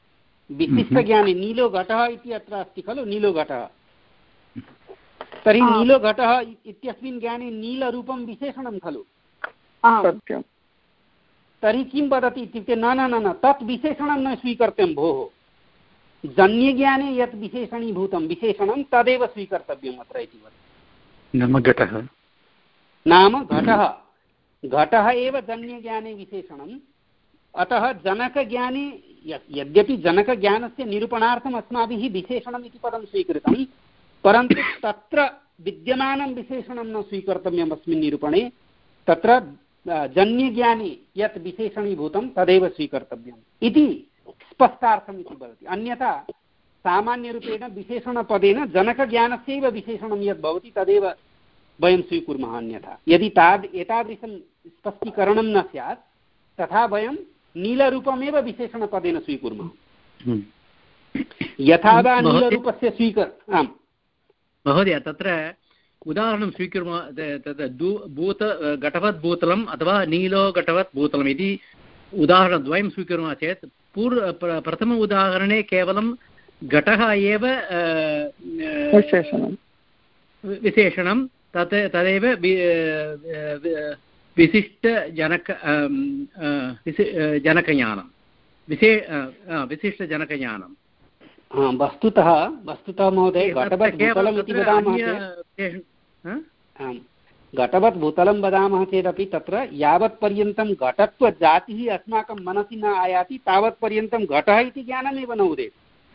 विशिष्टज्ञाने नीलो घटः इति अत्र अस्ति खलु, नीलो घटः। तर्हि नीलो घटः इत्यस्मिन् ज्ञाने नीलरूपं विशेषणं खलु। सत्यं। तर्हि किं वदति इत्युक्ते न न न तत् विशेषणं न स्वीकर्तव्यं भोः, जन्यज्ञाने यत् विशेषणीभूतं विशेषणं तदेव स्वीकर्तव्यम् अत्र इति वदति। नाम घटः नाम घटः घटः एव जन्यज्ञाने विशेषणम्। अतः जनकज्ञाने यद्यपि जनकज्ञानस्य निरूपणार्थम् अस्माभिः विशेषणम् इति पदं स्वीकृतं, परन्तु तत्र विद्यमानं विशेषणं न स्वीकर्तव्यम् अस्मिन् निरूपणे। तत्र जन्यज्ञाने यत् विशेषणीभूतं तदेव स्वीकर्तव्यम् इति स्पष्टार्थम् इति वदति। अन्यथा सामान्यरूपेण विशेषणपदेन जनकज्ञानस्यैव विशेषणं यद् भवति तदेव वयं स्वीकुर्मः। अन्यथा यदि ताद् एतादृशं स्पष्टीकरणं न स्यात् तथा वयं नीलरूपमेव विशेषणपदेन स्वीकुर्मः। यथा वा नीलरूपस्य स्वीकर आम् महोदय, तत्र उदाहरणं स्वीकुर्मः। तत् भूत घटवत् भूतलम् अथवा नीलो घटवत् भूतलम् इति उदाहरणद्वयं स्वीकुर्मः चेत् पूर्व प्रथम उदाहरणे केवलं घटः एव विशेषणं विशेषणं तत् तदेव विशिष्टजनक जनकज्ञानं विशे विशिष्टजनकज्ञानं। वस्तुतः वस्तुतः महोदय घटवत् भूतलम् इति वदामः चेत् घटवत् भूतलं वदामः चेदपि तत्र यावत्पर्यन्तं घटत्वजातिः अस्माकं मनसि न आयाति तावत्पर्यन्तं घटः इति ज्ञानमेव न उदेति।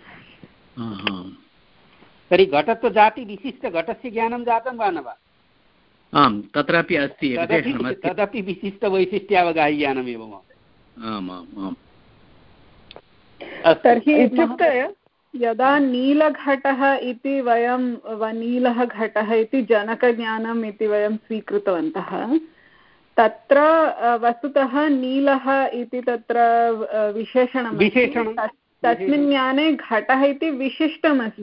तर्हि घटत्वजाति विशिष्टघटस्य ज्ञानं जातं वा न वा? आम्, तत्रापि अस्ति, तदपि विशिष्टवैशिष्ट्यावगाह्यज्ञानमेव महोदय। आम् आम् आम्। तर्हि इत्युक्ते यदा नीलघटः इति वयं नीलः घटः इति जनकज्ञानम् इति वयं स्वीकृतवन्तः, तत्र वस्तुतः नीलः इति तत्र विशेषणं विशेषणं तस्मिन् ज्ञाने घटः इति विशिष्टमस्ति,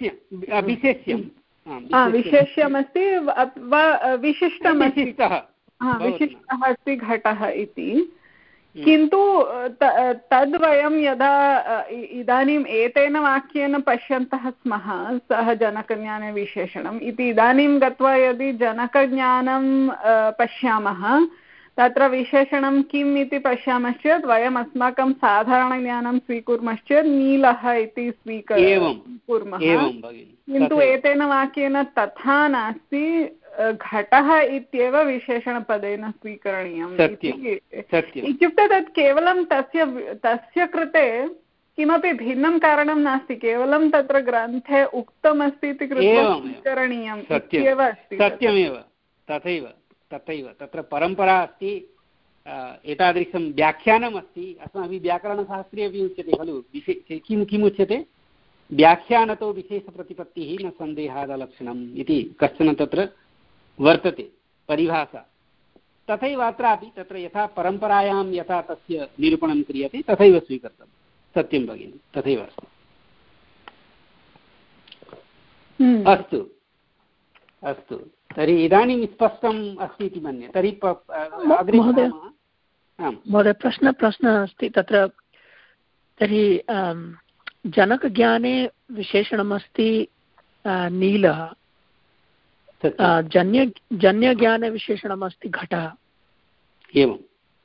विशेष्यमस्ति वा विशिष्टमस्ति, विशिष्टः अस्ति घटः इति। किन्तु तद् वयं यदा इदानीम् एतेन वाक्येन पश्यन्तः स्मः सः जनकज्ञाने विशेषणम् इति, इदानीं गत्वा यदि जनकज्ञानं पश्यामः तत्र विशेषणं किम् इति पश्यामश्चेत् वयम् अस्माकं साधारणज्ञानं स्वीकुर्मश्चेत् नीलः इति स्वीकुर्मः। किन्तु एतेन वाक्येन तथा नास्ति, घटः इत्येव विशेषणपदेन स्वीकरणीयम् इत्युक्ते तत् केवलं तस्य तस्य कृते किमपि भिन्नं कारणं नास्ति, केवलं तत्र ग्रन्थे उक्तमस्ति इति कृत्वा स्वीकरणीयम् इत्येव अस्ति। सत्यमेव, तथैव तथैव तत्र परम्परा अस्ति, एतादृशं व्याख्यानम् अस्ति। अस्माभिः व्याकरणशास्त्रे अपि उच्यते खलु, विशे किं किम् उच्यते, व्याख्यानतो विशेषप्रतिपत्तिः न सन्देहादलक्षणम् इति कश्चन तत्र वर्तते परिभाषा। तथैव अत्रापि तत्र यथा परम्परायां यथा तस्य निरूपणं क्रियते तथैव स्वीकर्तव्यं। सत्यं भगिनि, तथैव अस्ति। अस्तु अस्तु, तर्हि इदानीं स्पष्टम् अस्ति इति मन्ये। तर्हि अग्रे महोदय प्रश्न प्रश्नः अस्ति तत्र। तर्हि जनकज्ञाने विशेषणमस्ति नीलः, जन्य जन्यज्ञाने विशेषणमस्ति घटः। एवम्,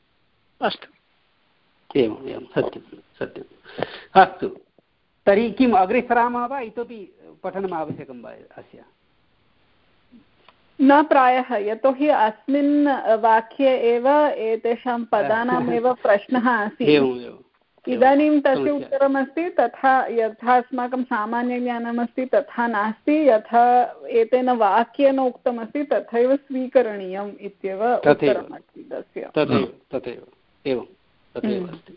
अस्तु, एवम् एवं, सत्यं सत्यम्। अस्तु, तर्हि किम् अग्रे सरामः वा, इतोपि पठनम् आवश्यकं वा अस्य? न प्रायः, यतोहि अस्मिन् वाक्ये एव एतेषां पदानामेव प्रश्नः आसीत्। इदानीं तस्य उत्तरमस्ति तथा यथा अस्माकं सामान्यज्ञानमस्ति तथा नास्ति, यथा एतेन वाक्येन उक्तमस्ति तथैव स्वीकरणीयम् इत्येव उत्तरमस्ति तस्य। तथैव तथैव एवं तथैव अस्ति।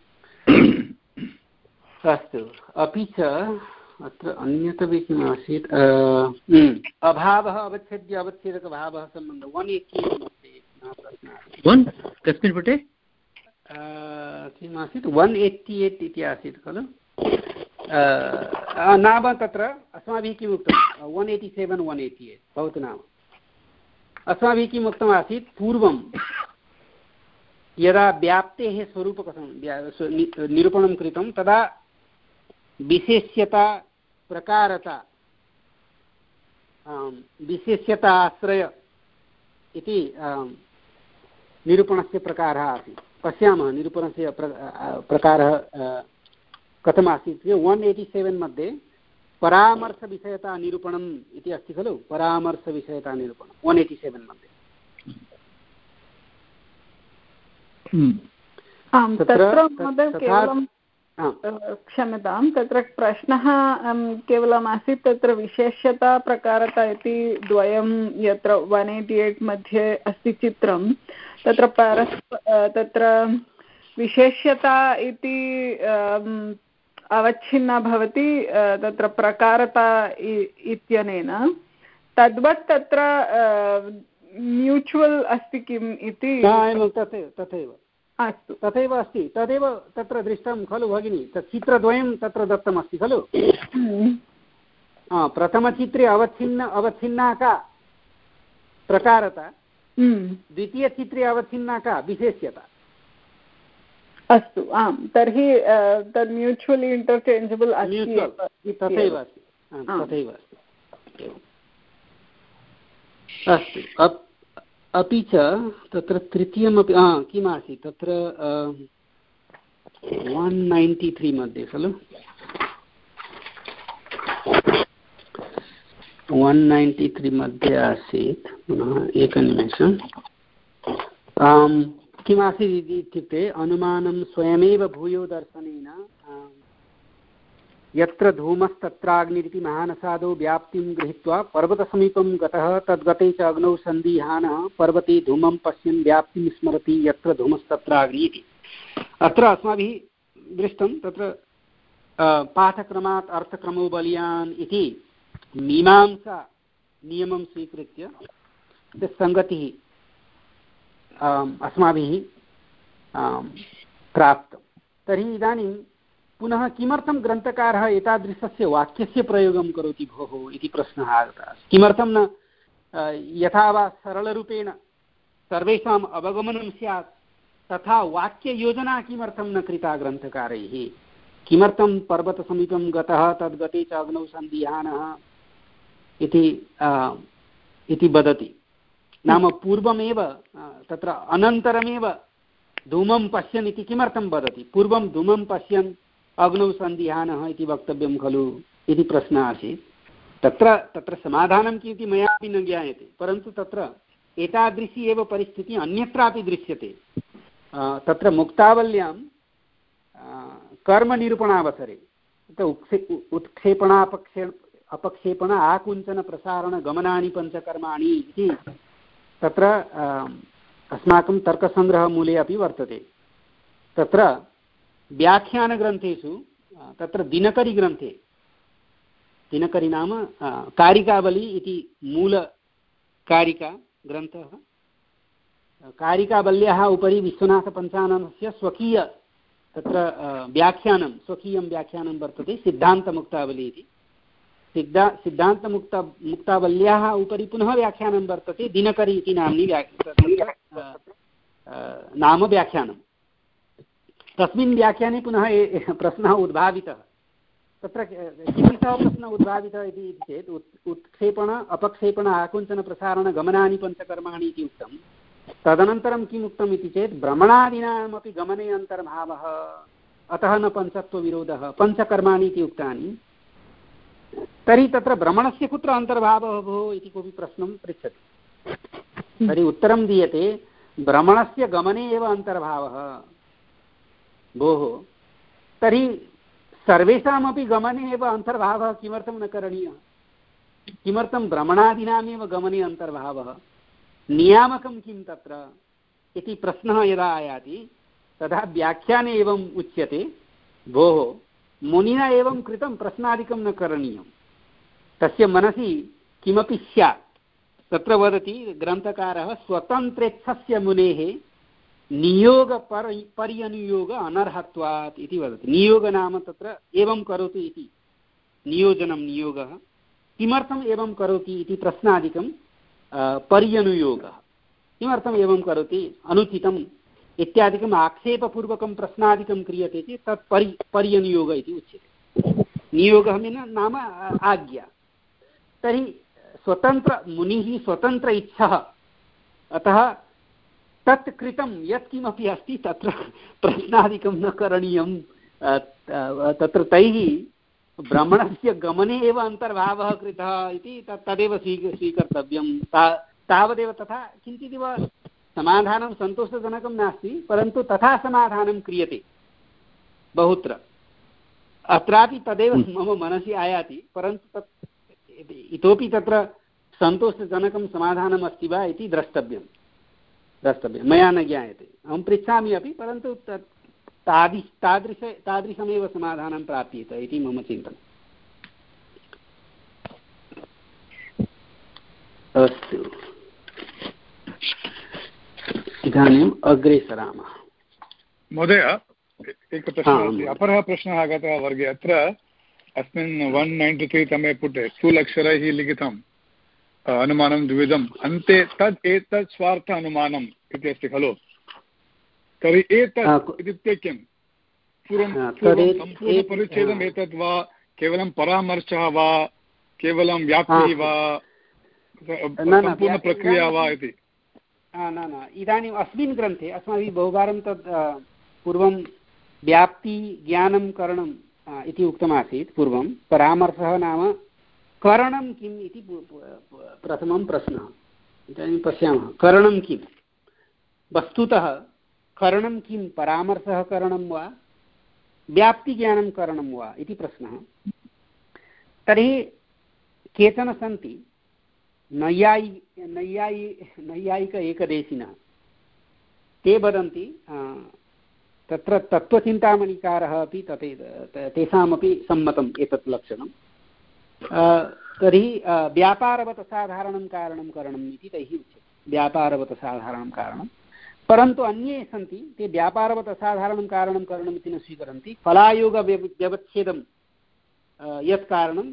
अस्तु, अपि च अत्र अन्यतपि किम् आसीत्, अभावः अवच्छेद्य अवच्छेदकभावः सम्बन्धः वन् वन् कस्मिन् पुटे किम् आसीत्, वन् एट्टि एट् इति आसीत् खलु। नाम तत्र अस्माभिः किम् उक्तं, one eighty seven one eighty eight भवतु नाम। अस्माभिः किम् उक्तम् आसीत्, पूर्वं यदा व्याप्तेः स्वरूपकथं निरूपणं कृतं तदा विशेष्यता प्रकारता विशेष्यता आश्रय इति निरूपणस्य प्रकारः आसीत्। पश्यामः निरूपणस्य प्र प्रकारः कथमासीत्। वन् एय्टि सेवेन् मध्ये परामर्शविषयता निरूपणम् इति अस्ति खलु। परामर्शविषयता निरूपणं वन् एय्टि सेवेन् मध्ये। आम्, तत्र महोदय केवलं क्षम्यतां, तत्र प्रश्नः केवलम् आसीत् तत्र विशेष्यता प्रकारता इति द्वयं यत्र वन् एय्टि एय्ट् मध्ये अस्ति चित्रं, तत्र परस्प तत्र विशेष्यता इति अवच्छिन्ना भवति तत्र प्रकारता इत्यनेन। तद्वत् तत्र म्यूचुवल् अस्ति किम् इति। तथैव अस्तु, तथैव अस्ति। तदेव तत्र दृष्टं खलु भगिनी। तत् चित्रद्वयं तत्र दत्तमस्ति खलु। प्रथमचित्रे अवच्छिन्न अवच्छिन्ना का प्रकारता, द्वितीयचित्रे अवच्छिन्ना का विशेष्यता। अस्तु, आम्, तर्हि तद् म्यूचुवलि इण्टर्चेञ्जबल् अस्ति। तथैव अस्ति, तथैव अस्ति। अस्तु, अपि च तत्र तृतीयमपि किम् आसीत् तत्र वन् नैन्टि त्री मध्ये खलु। वन् नैन्टि त्री मध्ये आसीत्। पुनः एकनिमेषम्। किम् आसीत् इत्युक्ते अनुमानं स्वयमेव भूयो दर्शनेन यत्र धूमस्तत्राग्निरिति महानसादौ व्याप्तिं गृहीत्वा पर्वतसमीपं गतः तद्गते च अग्नौ सन्दिहानः पर्वते धूमं पश्यन् व्याप्तिं स्मरति यत्र धूमस्तत्राग्निः इति। अत्र अस्माभिः दृष्टं तत्र पाठक्रमात् अर्थक्रमो बलीयान् इति मीमांसा नियमं स्वीकृत्य सङ्गतिः अस्माभिः प्राप्तं। तर्हि इदानीं पुनः किमर्थं ग्रन्थकारः एतादृशस्य वाक्यस्य प्रयोगं करोति भोः इति प्रश्नः आगतः। किमर्थं न यथा वा सरलरूपेण सर्वेषाम् अवगमनं स्यात् तथा वाक्ययोजना किमर्थं न कृता ग्रन्थकारैः। किमर्थं पर्वतसमीपं गतः तद्गते च अग्नौ सन्दिहानः इति इति वदति। नाम पूर्वमेव तत्र अनन्तरमेव धूमं पश्यन् इति किमर्थं वदति। पूर्वं धूमं पश्यन् अग्नौ सन्दिहानः इति वक्तव्यं खलु इति प्रश्नः आसीत्। तत्र तत्र समाधानं किमिति मयापि न ज्ञायते, परन्तु तत्र एतादृशी एव परिस्थितिः अन्यत्रापि दृश्यते। तत्र मुक्तावल्यां कर्मनिरूपणावसरे उत्क्षेपणापक्षे अपक्षेपण आकुञ्चन प्रसारण गमनानि पञ्चकर्माणि इति तत्र अस्माकं तर्कसङ्ग्रहमूले अपि वर्तते। तत्र व्याख्यानग्रन्थेषु तत्र दिनकरीग्रन्थे, दिनकरी नाम कारिकावली इति मूलकारिका ग्रन्थः, कारिकावल्याः उपरि विश्वनाथपञ्चाननस्य स्वकीय तत्र व्याख्यानं स्वकीयं व्याख्यानं वर्तते सिद्धान्तमुक्तावली इति। सिद्धा सिद्धान्तमुक्ता मुक्तावल्याः उपरि पुनः व्याख्यानं वर्तते दिनकरी इति नाम्नि नाम व्याख्यानं। तस्मिन् व्याख्याने पुनः प्रश्नः उद्भावितः। तत्र किं सः प्रश्नः उद्भावितः इति चेत् उत्क्षेपण अपक्षेपण आकुञ्चन प्रसारण गमनानि पञ्चकर्माणि इति उक्तं। तदनन्तरं किम् उक्तम् इति चेत् भ्रमणादीनामपि गमने अन्तर्भावः, अतः न पञ्चत्वविरोधः, पञ्चकर्माणि इति उक्तानि। तर्हि तत्र भ्रमणस्य कुत्र अन्तर्भावः भोः इति कोऽपि प्रश्नं पृच्छति। तर्हि उत्तरं दीयते भ्रमणस्य गमने एव अन्तर्भावः भोः। तर्हि सर्वेषामपि गमने एव अन्तर्भावः किमर्थं न करणीयः। किमर्थं भ्रमणादीनामेव गमने अन्तर्भावः, नियामकं किं तत्र इति प्रश्नः यदा आयाति तदा व्याख्याने एवम् उच्यते भोः मुनिना एवं कृतं, प्रश्नादिकं न करणीयं, तस्य मनसि किमपि स्यात्। तत्र वदति ग्रन्थकारः स्वतन्त्रेच्छस्य मुनेः नियोग पर्यनुयोग अनर्हत्वात् इति वदति। नियोग नाम तत्र एवं करोतु इति, नियोजनं नियोगः। किमर्थम् एवं करोति इति प्रश्नादिकं पर्यनुयोगः, किमर्थम् एवं करोति, अनुचितम् इत्यादिकम् आक्षेपपूर्वकं प्रश्नादिकं क्रियते चेत् तत् परि पर्यनुयोग इति उच्यते। नियोगः नाम आज्ञा। तर्हि स्वतन्त्र मुनिः स्वतन्त्र इच्छः, अतः तत् कृतं यत्किमपि अस्ति तत्र प्रश्नादिकं न करणीयं। तत्र तैः ब्राह्मणस्य गमने एव अन्तर्भावः कृतः इति तत् तदेव स्वी स्वीकर्तव्यं। ता तावदेव तथा किञ्चिदिव समाधानं सन्तोषजनकं नास्ति, परन्तु तथा समाधानं क्रियते बहुत्र। अत्रापि तदेव मम मनसि आयाति, परन्तु तत् इतोपि तत्र सन्तोषजनकं समाधानम् अस्ति वा इति द्रष्टव्यं द्रष्टव्यं मया न ज्ञायते। अहं पृच्छामि अपि, परन्तु तत् तादृश तादृश तादृशमेव समाधानं प्राप्येत इति मम चिन्तनम्। अस्तु, इदानीम् अग्रे सरामः। महोदय, एकः प्रश्नः अस्ति, अपरः प्रश्नः आगतः वर्गे। अत्र अस्मिन् वन् नैन्टि त्री तमे पुटे स्थूलक्षरैः लिखितम् अनुमानं द्विविधम्, अन्ते तद् एतत् स्वार्थ अनुमानम् इति अस्ति खलु? तर्हि एतत् इत्युक्ते किं? पूर्वं सम्पूर्णपरिच्छेदम् एतत् वा, केवलं परामर्शः वा, केवलं व्याप्तिः वा, सम्पूर्णप्रक्रिया वा इति? न न इदानीम् अस्मिन् ग्रन्थे अस्माभिः बहुवारं तद् पूर्वं व्याप्ति ज्ञानं करणम् इति उक्तमासीत्। पूर्वं परामर्शः नाम करणं किम् इति प्रथमं प्रश्नः। इदानीं पश्यामः, करणं किं? वस्तुतः करणं किं? परामर्शः करणं वा, व्याप्तिज्ञानं करणं वा इति प्रश्नः। तर्हि केचन सन्ति नैयायि नैयायि नैयायिक एकदेशिनः, ते वदन्ति तत्र तत्त्वचिन्तामणिकारः अपि तथे तेषामपि सम्मतम् एतत् लक्षणं। तर्हि व्यापारवत् साधारणं कारणं करणम् इति तैः उच्यते, व्यापारवत् साधारणं कारणं। परन्तु अन्ये सन्ति, ते व्यापारवत् असाधारणं कारणं करणम् इति न स्वीकुर्वन्ति, फलायोग व्यवच्छेदं यत् कारणं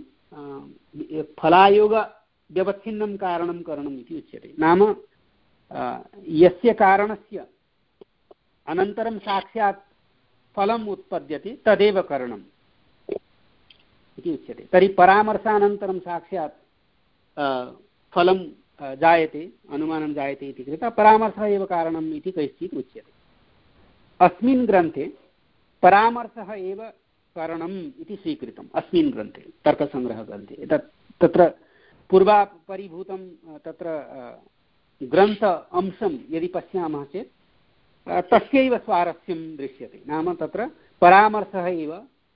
फलायोगव्यवच्छिन्नं कारणं करणम् इति उच्यते। नाम यस्य कारणस्य अनन्तरं साक्षात् फलम् उत्पद्यते तदेव करणम् इति उच्यते। तर्हि परामर्शानन्तरं साक्षात् फलं जायते, अनुमानं जायते इति कृत्वा परामर्शः एव कारणम् इति कैश्चित् उच्यते। अस्मिन् ग्रन्थे परामर्शः एव कारणम् इति स्वीकृतम्। अस्मिन् ग्रन्थे, तर्कसङ्ग्रहग्रन्थे तत् तत्र पूर्वापरिभूतं तत्र ग्रन्थ अंशं यदि पश्यामः चेत् तस्यैव स्वारस्यं दृश्यते। नाम तत्र परामर्शः एव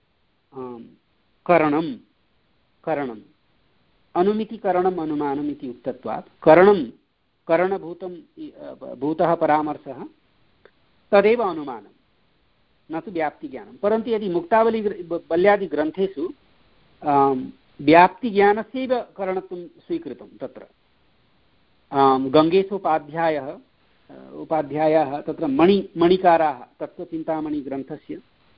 करणं करणम् अनुमितिकरणम् अनुमानम् इति उक्तत्वात् करणं करणभूतं भूतः परामर्शः तदेव अनुमानं, न तु व्याप्तिज्ञानं। परन्तु यदि मुक्तावली बल्यादिग्रन्थेषु व्याप्तिज्ञानस्यैव करणत्वं स्वीकृतं, तत्र गङ्गेशोपाध्यायः उपाध्यायाः तत्र मणि मणिकाराः तत्त्वचिन्तामणिग्रन्थस्य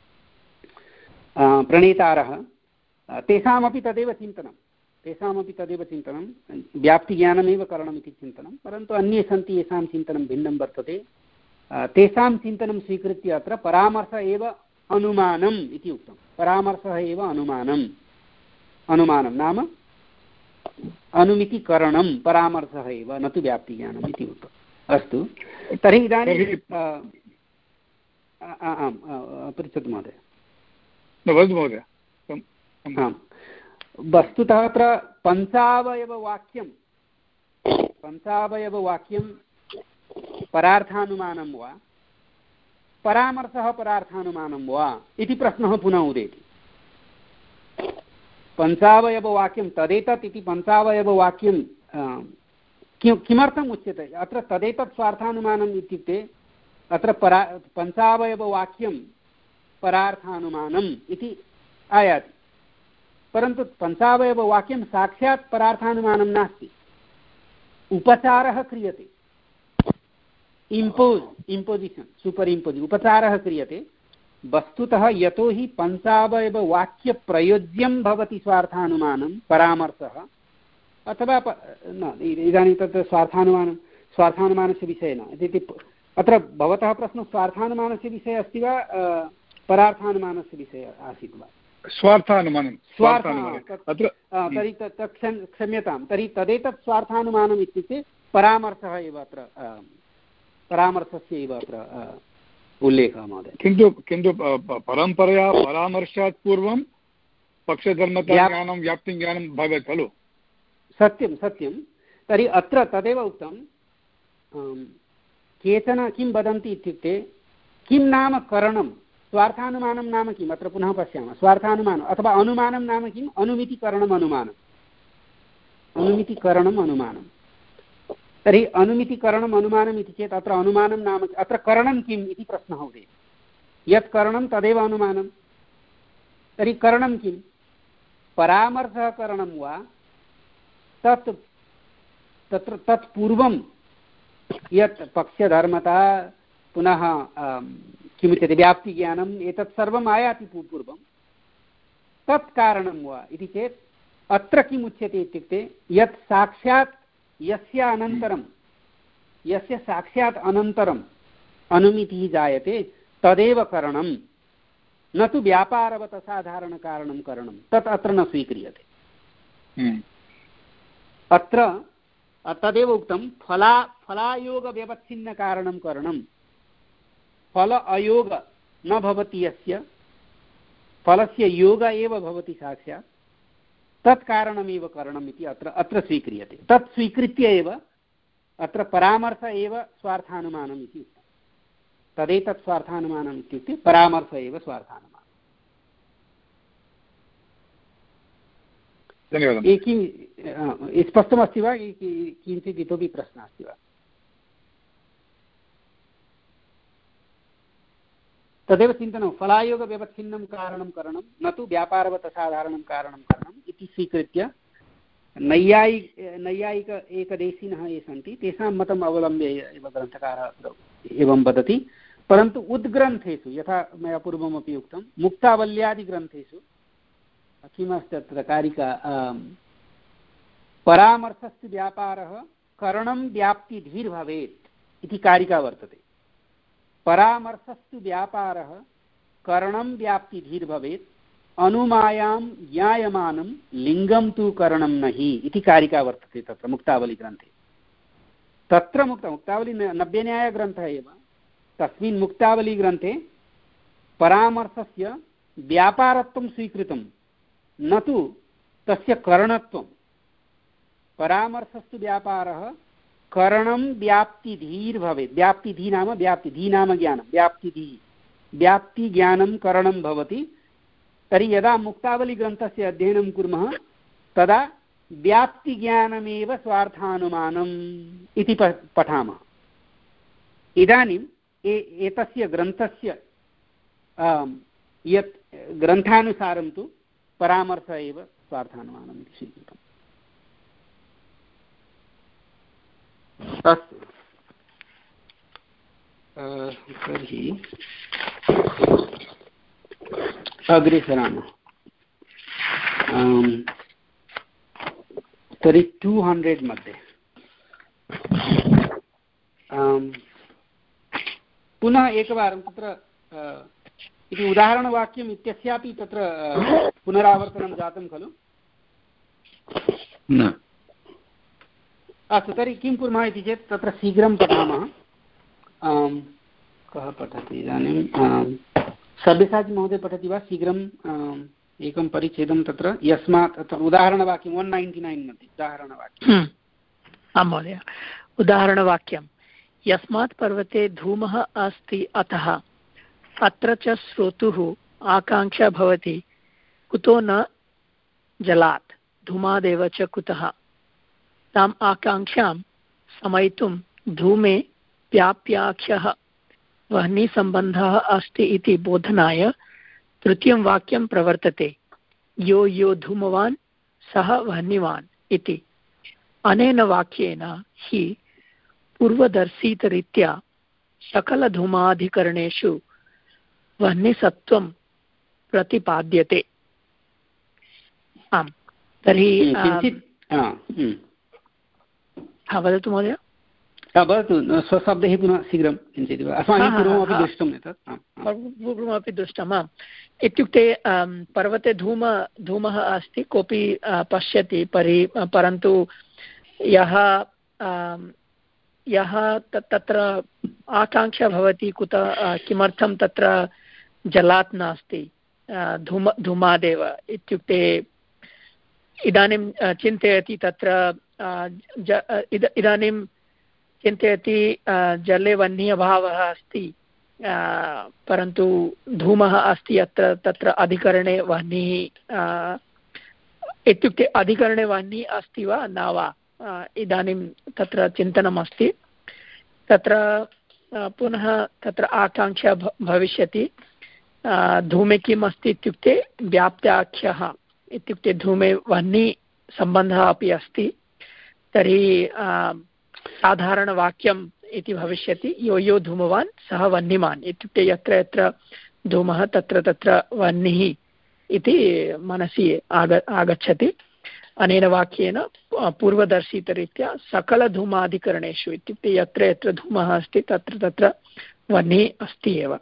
प्रणेतारः, तेषामपि तदेव चिन्तनं तेषामपि तदेव चिन्तनं व्याप्तिज्ञानमेव करणमिति चिन्तनं। परन्तु अन्ये सन्ति येषां चिन्तनं भिन्नं वर्तते, तेषां चिन्तनं स्वीकृत्य अत्र परामर्श एव अनुमानम् इति उक्तं। परामर्शः एव अनुमानम् अनुमानं नाम अनुमितिकरणं परामर्शः एव, न तु व्याप्तिज्ञानम् इति उक्तम्। अस्तु, तर्हि इदानीं आम् पृच्छतु महोदय। महोदय आम्, वस्तुतः अत्र पञ्चावयववाक्यं पञ्चावयववाक्यं परार्थानुमानं वा परामर्शः परार्थानुमानं वा इति प्रश्नः पुनः उदेति। पञ्चावयववाक्यं तदेतत् इति पञ्चावयववाक्यं किमर्थम् उच्यते? अत्र तदेतत् स्वार्थानुमानम् इत्युक्ते अत्र परा पञ्चावयववाक्यं परार्थानुमानम् इति आयाति। परन्तु पञ्चावयववाक्यं साक्षात् परार्थानुमानं नास्ति, उपचारः क्रियते, इम्पोज् इम्पोजिशन् सुपर् इम्पोज् उपचारः क्रियते। वस्तुतः यतो हि पञ्चावयववाक्यप्रयोज्यं भवति स्वार्थानुमानं परामर्शः अथवा न, इदानीं तत्र स्वार्थानुमानं स्वार्थानुमानस्य विषये न इति अत्र भवतः प्रश्नः स्वार्थानुमानस्य विषये अस्ति वा परार्थानुमानस्य विषये आसीत् वा? स्वार्थानुमानं अत्र तर्हि तत् क्षम्यतां तर्हि तदेतत् स्वार्थानुमानम् इत्युक्ते परामर्शः एव अत्र परामर्शस्य एव अत्र उल्लेखः महोदय। किन्तु किन्तु परम्परया परामर्शात् पूर्वं पक्षधर्मज्ञानं व्याप्तिज्ञानं भवेत् खलु। सत्यं सत्यं तर्हि अत्र तदेव उक्तं केचन किं वदन्ति इत्युक्ते किं नाम करणं स्वार्थानुमानं नाम किम् अत्र पुनः पश्यामः स्वार्थानुमानम् अथवा अनुमानं नाम किम् अनुमितिकरणम् अनुमानम् अनुमितिकरणम् अनुमानं तर्हि अनुमितिकरणम् अनुमानम् इति चेत् अत्र अनुमानं नाम अत्र करणं किम् इति प्रश्नः उदेति यत् करणं तदेव अनुमानं तर्हि करणं किं परामर्शः करणं वा तत् तत्र तत् पूर्वं यत् पक्षधर्मता पुनः किमुच्यते व्याप्तिज्ञानम् एतत् सर्वम् आयाति पूर्वं तत् कारणं वा इति चेत् अत्र किम् उच्यते इत्युक्ते यत् साक्षात् यस्य अनन्तरं यस्य साक्षात् अनन्तरम् अनुमितिः जायते तदेव करणं न तु व्यापारवत् असाधारणकारणं करणं तत् अत्र न स्वीक्रियते। अत्र तदेव उक्तं फला फलायोगव्यवच्छिन्नकारणं करणं फल अयोग न भवति यस्य फलस्य योग एव भवति साक्षात् तत् कारणमेव करणम् इति अत्र अत्र स्वीक्रियते। तत् स्वीकृत्य एव अत्र परामर्श एव स्वार्थानुमानम् इति उक्तं तदेतत् स्वार्थानुमानम् इत्युक्ते परामर्श एव स्वार्थानुमानम्। स्पष्टमस्ति वा किञ्चित् इतोपि प्रश्नः अस्ति वा? तदेव चिन्तनं फलायोगव्यवच्छिन्नं कारणं करणं न तु व्यापारवत् असाधारणं कारणं करणम् इति स्वीकृत्य नैयायि नैयायिक एकदेशिनः ये सन्ति तेषां मतम् अवलम्ब्य एव ग्रन्थकारः एवं वदति। परन्तु उद्ग्रन्थेषु यथा मया पूर्वमपि उक्तं मुक्तावल्यादिग्रन्थेषु किमस्ति अत्र कारिका परामर्शस्य व्यापारः करणं व्याप्तिधीर्भवेत् इति कारिका वर्तते। परामर्शस्तु व्यापारः करणं व्याप्तिधीर्भवेत् अनुमायां ज्ञायमानं लिङ्गं तु करणं न हि इति कारिका वर्तते तत्र मुक्तावलीग्रन्थे। तत्र मुक्त मुक्तावली नव्यन्यायग्रन्थः एव तस्मिन् मुक्तावलीग्रन्थे परामर्शस्य व्यापारत्वं स्वीकृतं न तु तस्य करणत्वं। परामर्शस्तु व्यापारः करणं व्याप्तिधीर्भवेत् व्याप्तिधी नाम व्याप्तिधी नाम ज्ञानं व्याप्तिधी व्याप्तिज्ञानं करणं भवति। तर्हि यदा मुक्तावलीग्रन्थस्य अध्ययनं कुर्मः तदा व्याप्तिज्ञानमेव स्वार्थानुमानम् इति पठामः। इदानीम् एतस्य ग्रन्थस्य यत् ग्रन्थानुसारं तु परामर्श एव स्वार्थानुमानम् इति स्वीकृतम्। अस्तु तर्हि अग्रे सरामः। तर्हि टु हण्ड्रेड् मध्ये पुनः एकवारं तत्र इति उदाहरणवाक्यम् इत्यस्यापि तत्र पुनरावर्तनं जातं खलु? न। अस्तु तर्हि किं कुर्मः इति चेत् तत्र शीघ्रं पठामः। कः पठति इदानीं? सब्यसाचि महोदय पठति वा शीघ्रम् एकं परिच्छेदं तत्र यस्मात् तत्र उदाहरणवाक्यं वन् नैन्टि नैन् मध्ये उदाहरणवाक्यम्। आं महोदय उदाहरणवाक्यं यस्मात् पर्वते धूमः अस्ति अतः अत्र च श्रोतुः आकाङ्क्षा भवति कुतो न जलात् धूमादेव च कुतः ताम् आकाङ्क्षां शमयितुं धूमे व्याप्याख्यः वह्निसम्बन्धः अस्ति इति बोधनाय तृतीयं वाक्यं प्रवर्तते यो यो धूमवान् सः वह्निवान् इति। अनेन वाक्येन हि पूर्वदर्शितरीत्या सकलधूमाधिकरणेषु वह्निसत्त्वं प्रतिपाद्यते। आम् तर्हि हा वदतु महोदय। भवतु स्वशब्दैः पुनः शीघ्रं किञ्चित् अस्माभिः पूर्वमपि दृष्टम् एतत् पूर्वमपि दृष्टम् आम् इत्युक्ते पर्वते धूम धूमः अस्ति कोऽपि पश्यति परि परन्तु यः यः तत्र आकाङ्क्षा भवति कुत किमर्थं तत्र जलात् नास्ति धूम धूमादेव इत्युक्ते इदानीं चिन्तयति तत्र इदानीं चिन्तयति जले वह्नि अभावः अस्ति परन्तु धूमः अस्ति अत्र तत्र अधिकरणे वह्निः इत्युक्ते अधिकरणे वह्निः अस्ति वा न वा इदानीं तत्र चिन्तनमस्ति तत्र पुनः तत्र आकाङ्क्षा भविष्यति धूमे किम् अस्ति इत्युक्ते व्याप्त्याख्यः इत्युक्ते धूमे वह्नि सम्बन्धः अपि अस्ति तर्हि साधारणवाक्यम् इति भविष्यति यो यो धूमवान् सः वह्निमान् इत्युक्ते यत्र यत्र धूमः तत्र तत्र वह्निः इति मनसि आग आगच्छति अनेन वाक्येन पूर्वदर्शितरीत्या सकलधूमाधिकरणेषु इत्युक्ते यत्र यत्र धूमः अस्ति तत्र तत्र वह्निः अस्ति एव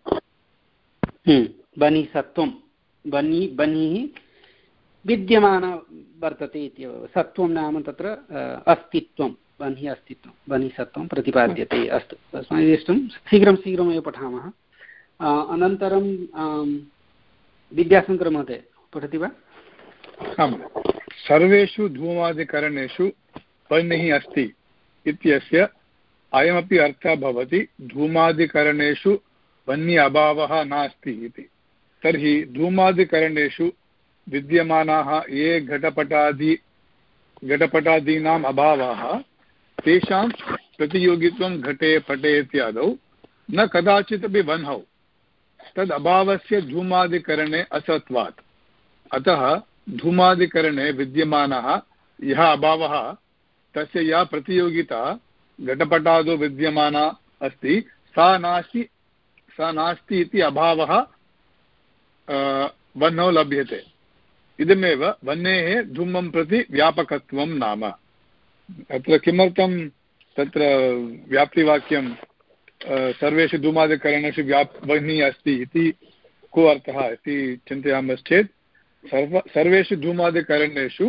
बनिः सत्वं बनि बनिः विद्यमान वर्तते इत्येव सत्वं नाम तत्र अस्तित्वं बनिः अस्तित्वं बनिः सत्वं प्रतिपाद्यते अस्तु अस्माभिः दृष्टं शीघ्रं शीघ्रमेव पठामः अनन्तरं विद्याशङ्करमहोदय पठति वा आम् सर्वेषु धूमादिकरणेषु बनिः अस्ति इत्यस्य अयमपि अर्थः भवति धूमादिकरणेषु वह्नि अभावः नास्ति इति तर्हि धूमादिकरणेषु विद्यमानाः ये घटपटादि घटपटादीनाम् अभावः तेषां प्रतियोगित्वं घटे पटे इत्यादौ न कदाचित् अपि वह्नौ तद् अभावस्य धूमादिकरणे असत्वात् अतः धूमादिकरणे विद्यमानः यः अभावः तस्य या प्रतियोगिता घटपटादौ विद्यमाना अस्ति सा नास्ति सा नास्ति इति अभावः वह्नौ लभ्यते इदमेव वह्नेः धूमं प्रति व्यापकत्वं नाम अत्र किमर्थं तत्र व्याप्तिवाक्यं सर्वेषु धूमादिकरणेषु व्याप् वह्निः अस्ति इति को अर्थः इति चिन्तयामश्चेत् सर्व सर्वेषु धूमादिकरणेषु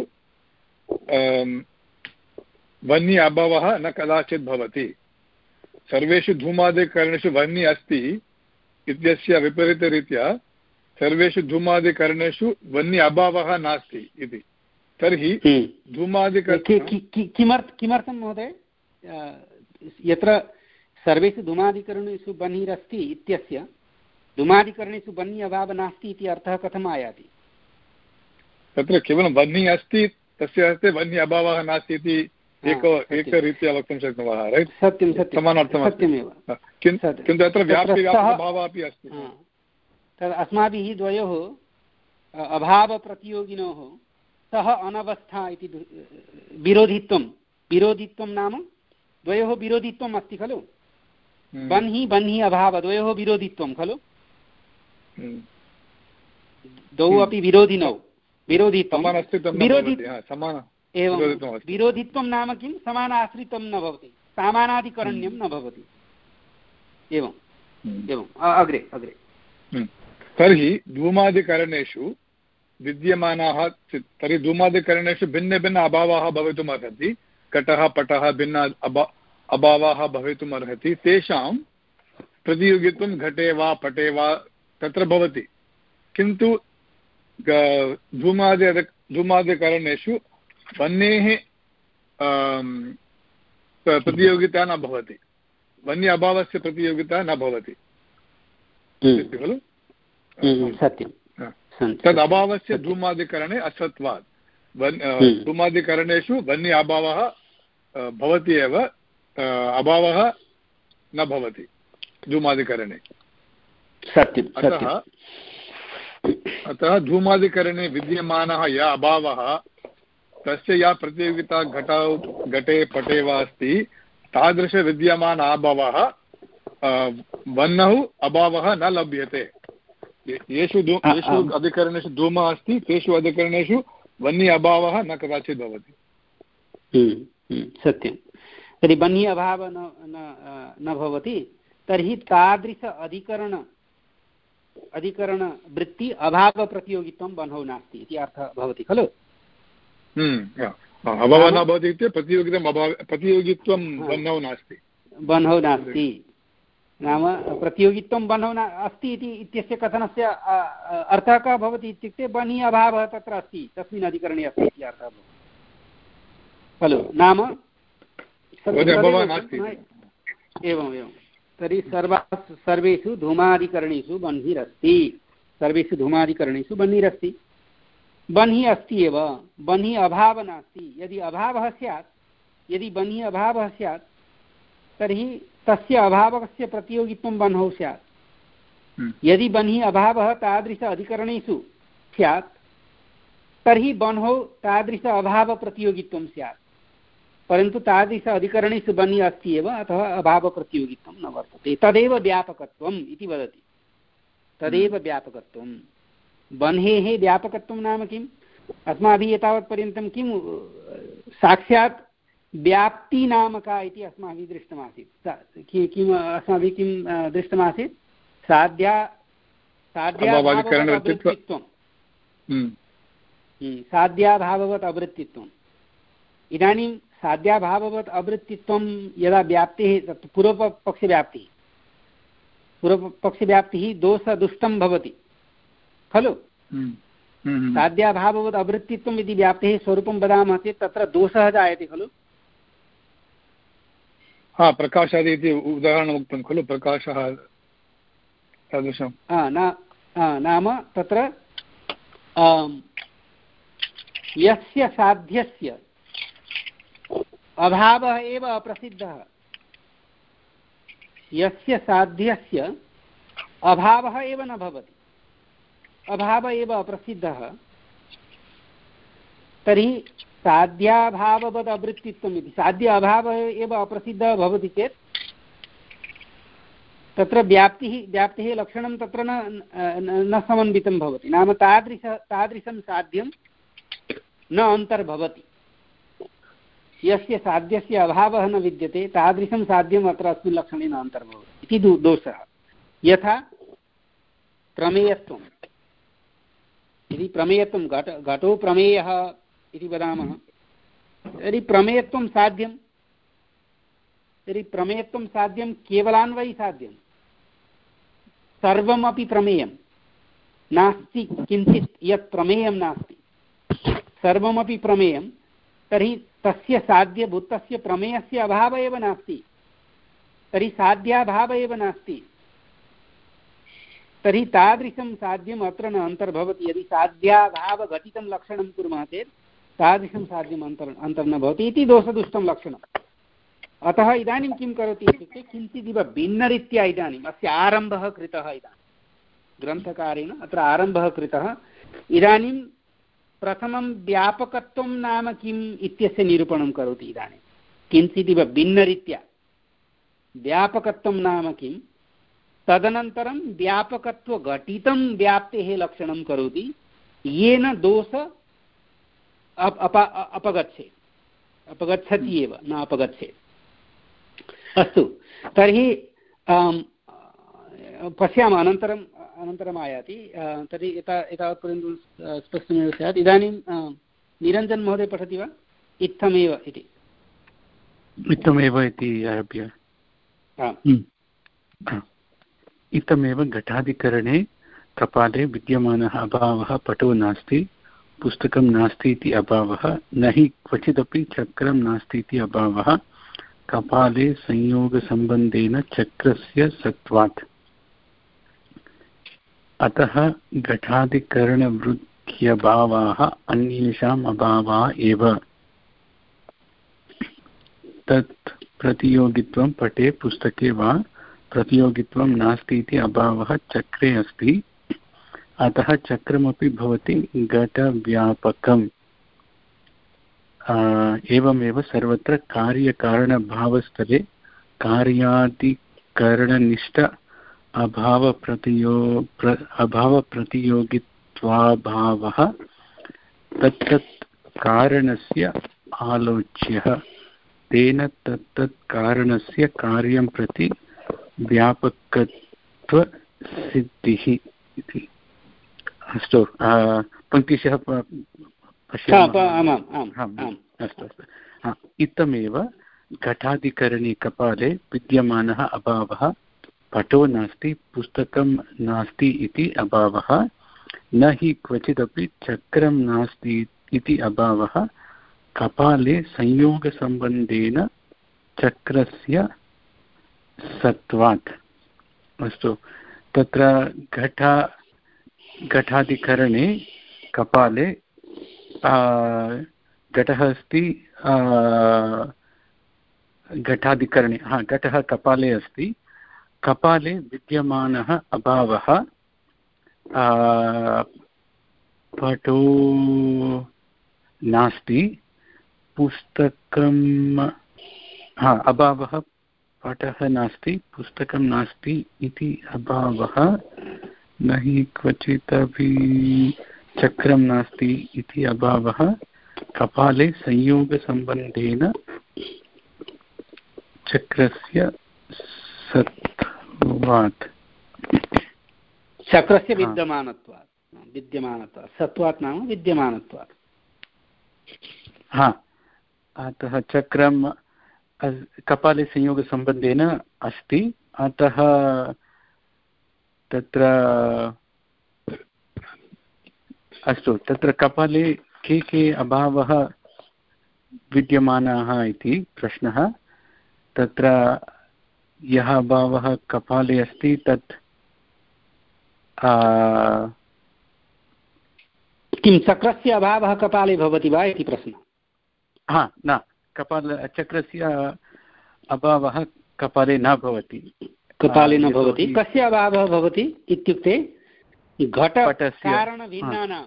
वह्निः अभावः न कदाचित् भवति सर्वेषु धूमादिकरणेषु वह्निः अस्ति इत्यस्य विपरीतरीत्या सर्वेषु धूमादिकरणेषु वह्निः अभावः नास्ति इति तर्हि धूमादिकरणं किमर्थं महोदय यत्र सर्वेषु धूमादिकरणेषु वह्निरस्ति इत्यस्य धूमादिकरणेषु वह्निः अभावः नास्ति इति अर्थः कथम् आयाति तत्र केवलं वह्निः अस्ति तस्य हस्ते वह्निः अभावः नास्ति इति एको एकरीत्या वक्तुं शक्नुमः रैट् सत्यं सत्यं समानार्थम् सत्यमेव किन्तु अत्र व्याप्तिव्यापकभावः अपि अस्ति तद् अस्माभिः द्वयोः अभावप्रतियोगिनोः सः अनवस्था इति विरोधित्वं विरोधित्वं नाम द्वयोः विरोधित्वम् अस्ति खलु वह्निः वह्निः अभावः द्वयोः विरोधित्वं खलु द्वौ अपि विरोधिनौ विरोधित्वं विरोधि एवं विरोधित्वं नाम किं समानाश्रितं न भवति सामानाधिकरण्यं न भवति एवम् एवम् अग्रे अग्रे तर्हि धूमादिकरणेषु विद्यमानाः तर्हि धूमादिकरणेषु भिन्नभिन्न अभावाः भवितुम् अर्हति घटः पटः भिन्न अभा अभावाः भवितुम् अर्हति तेषां प्रतियोगित्वं घटे वा पटे वा तत्र भवति किन्तु धूमादि धूमादिकरणेषु वह्नेः प्रतियोगिता न भवति वह्नि अभावस्य प्रतियोगिता न भवति खलु सत्यं तद् अभावस्य धूमादिकरणे असत्वात् धूमादिकरणेषु वह्नि अभावः भवति एव अभावः न भवति धूमादिकरणे सत्यम् अतः अतः धूमादिकरणे विद्यमानः यः अभावः तस्य या प्रतियोगिता घटौ घटे पटे वा अस्ति तादृशविद्यमान अभावः वह्नौ अभावः न लभ्यते येषु येषु अधिकरणेषु धूमः अस्ति तेषु अधिकरणेषु वह्नि अभावः न कदाचित् भवति सत्यं तर्हि बह्नि अभावः न न भवति, तर्हि तादृश अधिकरण अधिकरणवृत्ति अभावप्रतियोगित्वं बन्धौ नास्ति इति अर्थः भवति खलु। अभावः न भवति इत्युक्ते प्रतियोगित्वम् अभाव प्रतियोगित्वं बन्धौ नास्ति बन्धौ नास्ति नाम प्रतियोगित्वं बन्धौ न अस्ति इति इत्यस्य कथनस्य अर्थः कः भवति इत्युक्ते बह्नि अभावः तत्र अस्ति, तस्मिन् अधिकरणे अस्ति इति अर्थः भवति खलु। नाम एवम् एवं तर्हि सर्वा सर्वेषु धूमादिकरणेषु बह्निरस्ति, सर्वेषु धूमादिकरणेषु बह्निरस्ति, बह्निः अस्ति एव, बह्निः अभावः नास्ति। यदि अभावः स्यात् यदि बह्निः अभावः स्यात् तर्हि तस्य अभावस्य प्रतियोगित्वं बह्नौ स्यात्। यदि बह्निः अभावः तादृश अधिकरणेषु स्यात् तर्हि बह्नौ तादृश अभावप्रतियोगित्वं स्यात्, परन्तु तादृश अधिकरणेषु बह्निः अस्ति एव, अतः अभावप्रतियोगित्वं न वर्तते। तदेव व्यापकत्वम् इति वदति, तदेव व्यापकत्वं। बह्नेः व्यापकत्वं नाम किम्? अस्माभिः एतावत्पर्यन्तं किं साक्षात् व्याप्ति नाम का इति अस्माभिः दृष्टमासीत्। किम् अस्माभिः किं दृष्टमासीत्? साध्या साध्याभाववत् साध्याभाववत् अवृत्तित्वम्। इदानीं साध्याभाववत् अवृत्तित्वं यदा व्याप्तिः, तत् पूर्वपक्षव्याप्तिः पूर्वपक्षव्याप्तिः दोषदुष्टं भवति खलु। साध्याभाववत् अवृत्तित्वम् इति व्याप्तेः स्वरूपं वदामः चेत् तत्र दोषः जायते खलु। हा, प्रकाशादि इति उदाहरणम् उक्तं खलु, प्रकाशः तादृशं नाम तत्र यस्य साध्यस्य अभावः एव अप्रसिद्धः, यस्य साध्यस्य अभावः एव न भवति, अभावः एव अप्रसिद्धः, तर्हि साध्याभाववद् अवृत्तित्वम् इति साध्य अभावः एव अप्रसिद्धः भवति चेत् तत्र व्याप्तिः व्याप्तेः लक्षणं तत्र न न समन्वितं भवति। नाम तादृश तादृशं साध्यं न अन्तर्भवति। यस्य साध्यस्य अभावः न विद्यते तादृशं साध्यम् अत्र अस्मिन् लक्षणे न अन्तर्भवति इति दोषः। यथा प्रमेयत्वं, यदि प्रमेयत्वं घट घटो प्रमेयः इति वदामः, तर्हि प्रमेयत्वं साध्यं, तर्हि प्रमेयत्वं साध्यं केवलान्वयि साध्यं, सर्वमपि प्रमेयं नास्ति, किञ्चित् यत् प्रमेयं नास्ति सर्वमपि प्रमेयं, तर्हि तस्य साध्यभूतस्य प्रमेयस्य अभावः एव नास्ति, तर्हि साध्याभावः एव नास्ति, तर्हि तादृशं साध्यम् अत्र न अन्तर्भवति। यदि साध्याभावघटितं लक्षणं कुर्मः चेत् तादृशं साध्यम् अन्तर् अन्तर् न भवति इति दोषदुष्टं लक्षणम्। अतः इदानीं किं करोति इत्युक्ते किञ्चिदिव भिन्नरीत्या इदानीम् अस्य आरम्भः कृतः, इदानीं ग्रन्थकारेण अत्र आरम्भः कृतः। इदानीं प्रथमं व्यापकत्वं नाम किम् इत्यस्य निरूपणं करोति। इदानीं किञ्चिदिव भिन्नरीत्या व्यापकत्वं नाम किं, तदनन्तरं व्यापकत्वघटितं व्याप्तेः लक्षणं करोति, येन दोष अप अपगच्छेत् अपगच्छति एव, न अपगच्छेत्। अस्तु, तर्हि पश्यामः, अनन्तरम् अनन्तरम् आयाति। तर्हि एता एतावत्पर्यन्तं स्पष्टमेव स्यात्। इदानीं निरञ्जन् महोदय पठति वा? इत्थमेव इति इत्थमेव इति आरभ्य इत्थमेव घटाधिकरणे कपाले विद्यमानः अभावः पटो नास्ति, पुस्तकं नास्ति इति अभावः, न हि क्वचिदपि चक्रं नास्ति इति अभावः, कपाले संयोगसम्बन्धेन चक्रस्य सत्वात्। अतः घटाधिकरणवृद्ध्यभावाः अन्येषाम् अभावाः एव। तत् प्रतियोगित्वं पटे पुस्तके वा प्रतियोगित्वं नास्ति इति अभावः चक्रे अस्ति, अतः चक्रमपि भवति घटव्यापकम्। एवमेव सर्वत्र कार्यकारणभावस्थले कार्यादिकरणनिष्ठ अभावप्रतियो प्र अभावप्रतियोगित्वाभावः तत्तत् कारणस्य आलोच्यः। तेन तत्तत् कारणस्य कार्यं प्रति व्यापकत्वसिद्धिः इति। अस्तु, पङ्क्तिशः पश्यामः। अस्तु अस्तु, इत्थमेव घटाधिकरणे कपाले विद्यमानः अभावः पटो नास्ति, पुस्तकं नास्ति इति अभावः, न हि क्वचिदपि चक्रं नास्ति इति अभावः कपाले संयोगसम्बन्धेन चक्रस्य सत्वात्। अस्तु, तत्र घटा घटाधिकरणे कपाले घटः अस्ति, घटाधिकरणे हा घटः कपाले अस्ति, कपाले विद्यमानः अभावः पटो नास्ति, पुस्तकं हा अभावः पटः नास्ति, पुस्तकं नास्ति इति अभावः, न हि क्वचिदपि चक्रं नास्ति इति अभावः कपाले संयोगसम्बन्धेन चक्रस्य सत्वात्। चक्रस्य विद्यमानत्वात् विद्यमानत्वात् सत्वात् नाम विद्यमानत्वात्। हा, अतः चक्रं कपाले संयोगसम्बन्धेन अस्ति, अतः तत्र अस्तु, तत्र कपाले के के अभावः विद्यमानाः इति प्रश्नः। तत्र यः अभावः कपाले अस्ति तत् किं चक्रस्य अभावः कपाले भवति वा इति प्रश्नः? हा, न, कपाल चक्रस्य अभावः कपाले न भवति। कपाले न भवति। कस्य अभावः भवति इत्युक्ते घटकारणभिन्नानां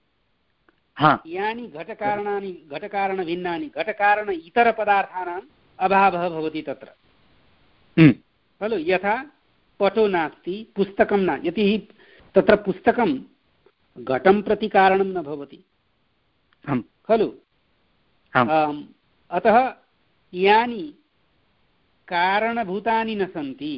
यानि घटकारणानि घटकारणभिन्नानि घटकारण इतरपदार्थानाम् अभावः भवति तत्र, खलु। यथा पटो नास्ति, पुस्तकं न, यदि तत्र पुस्तकं घटं प्रति कारणं न भवति, खलु। अतः यानि कारणभूतानि न सन्ति,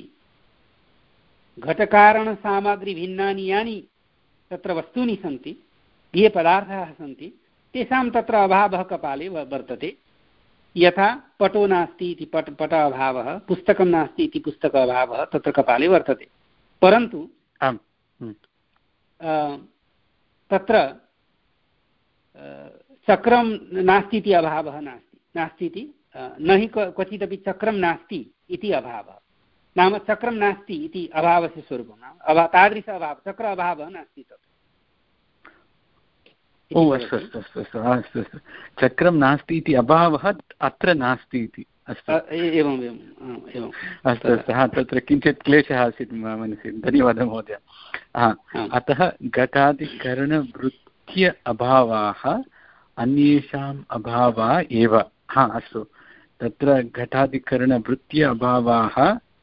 घटकारणसामग्रीभिन्नानि यानि तत्र वस्तूनि सन्ति, ये पदार्थाः सन्ति, तेषां तत्र अभावः कपाले वर्तते। यथा पटो नास्ति इति पट पट अभावः, पुस्तकं नास्ति इति पुस्तक अभावः तत्र कपाले वर्तते। परन्तु तत्र चक्रं नास्ति इति अभावः नास्ति नास्ति इति न हि क्वचिदपि चक्रं नास्ति इति अभावः, नाम चक्रं नास्ति इति अभावस्य स्वरूपं, नाम अभा तादृश अभावः, चक्र अभावः नास्ति तत्र। ओ अस्तु अस्तु अस्तु अस्तु अस्तु अस्तु, चक्रं नास्ति इति अभावः अत्र नास्ति इति। अस्तु, एवम् एवम् एवम् अस्तु अस्तु, हा, तत्र किञ्चित् क्लेशः आसीत् मम मनसि, धन्यवादः महोदय। हा, अतः घटाधिकरणवृत्त्य अभावाः अन्येषाम् अभावा एव। हा, अस्तु, तत्र घटाधिकरणवृत्त्य अभावाः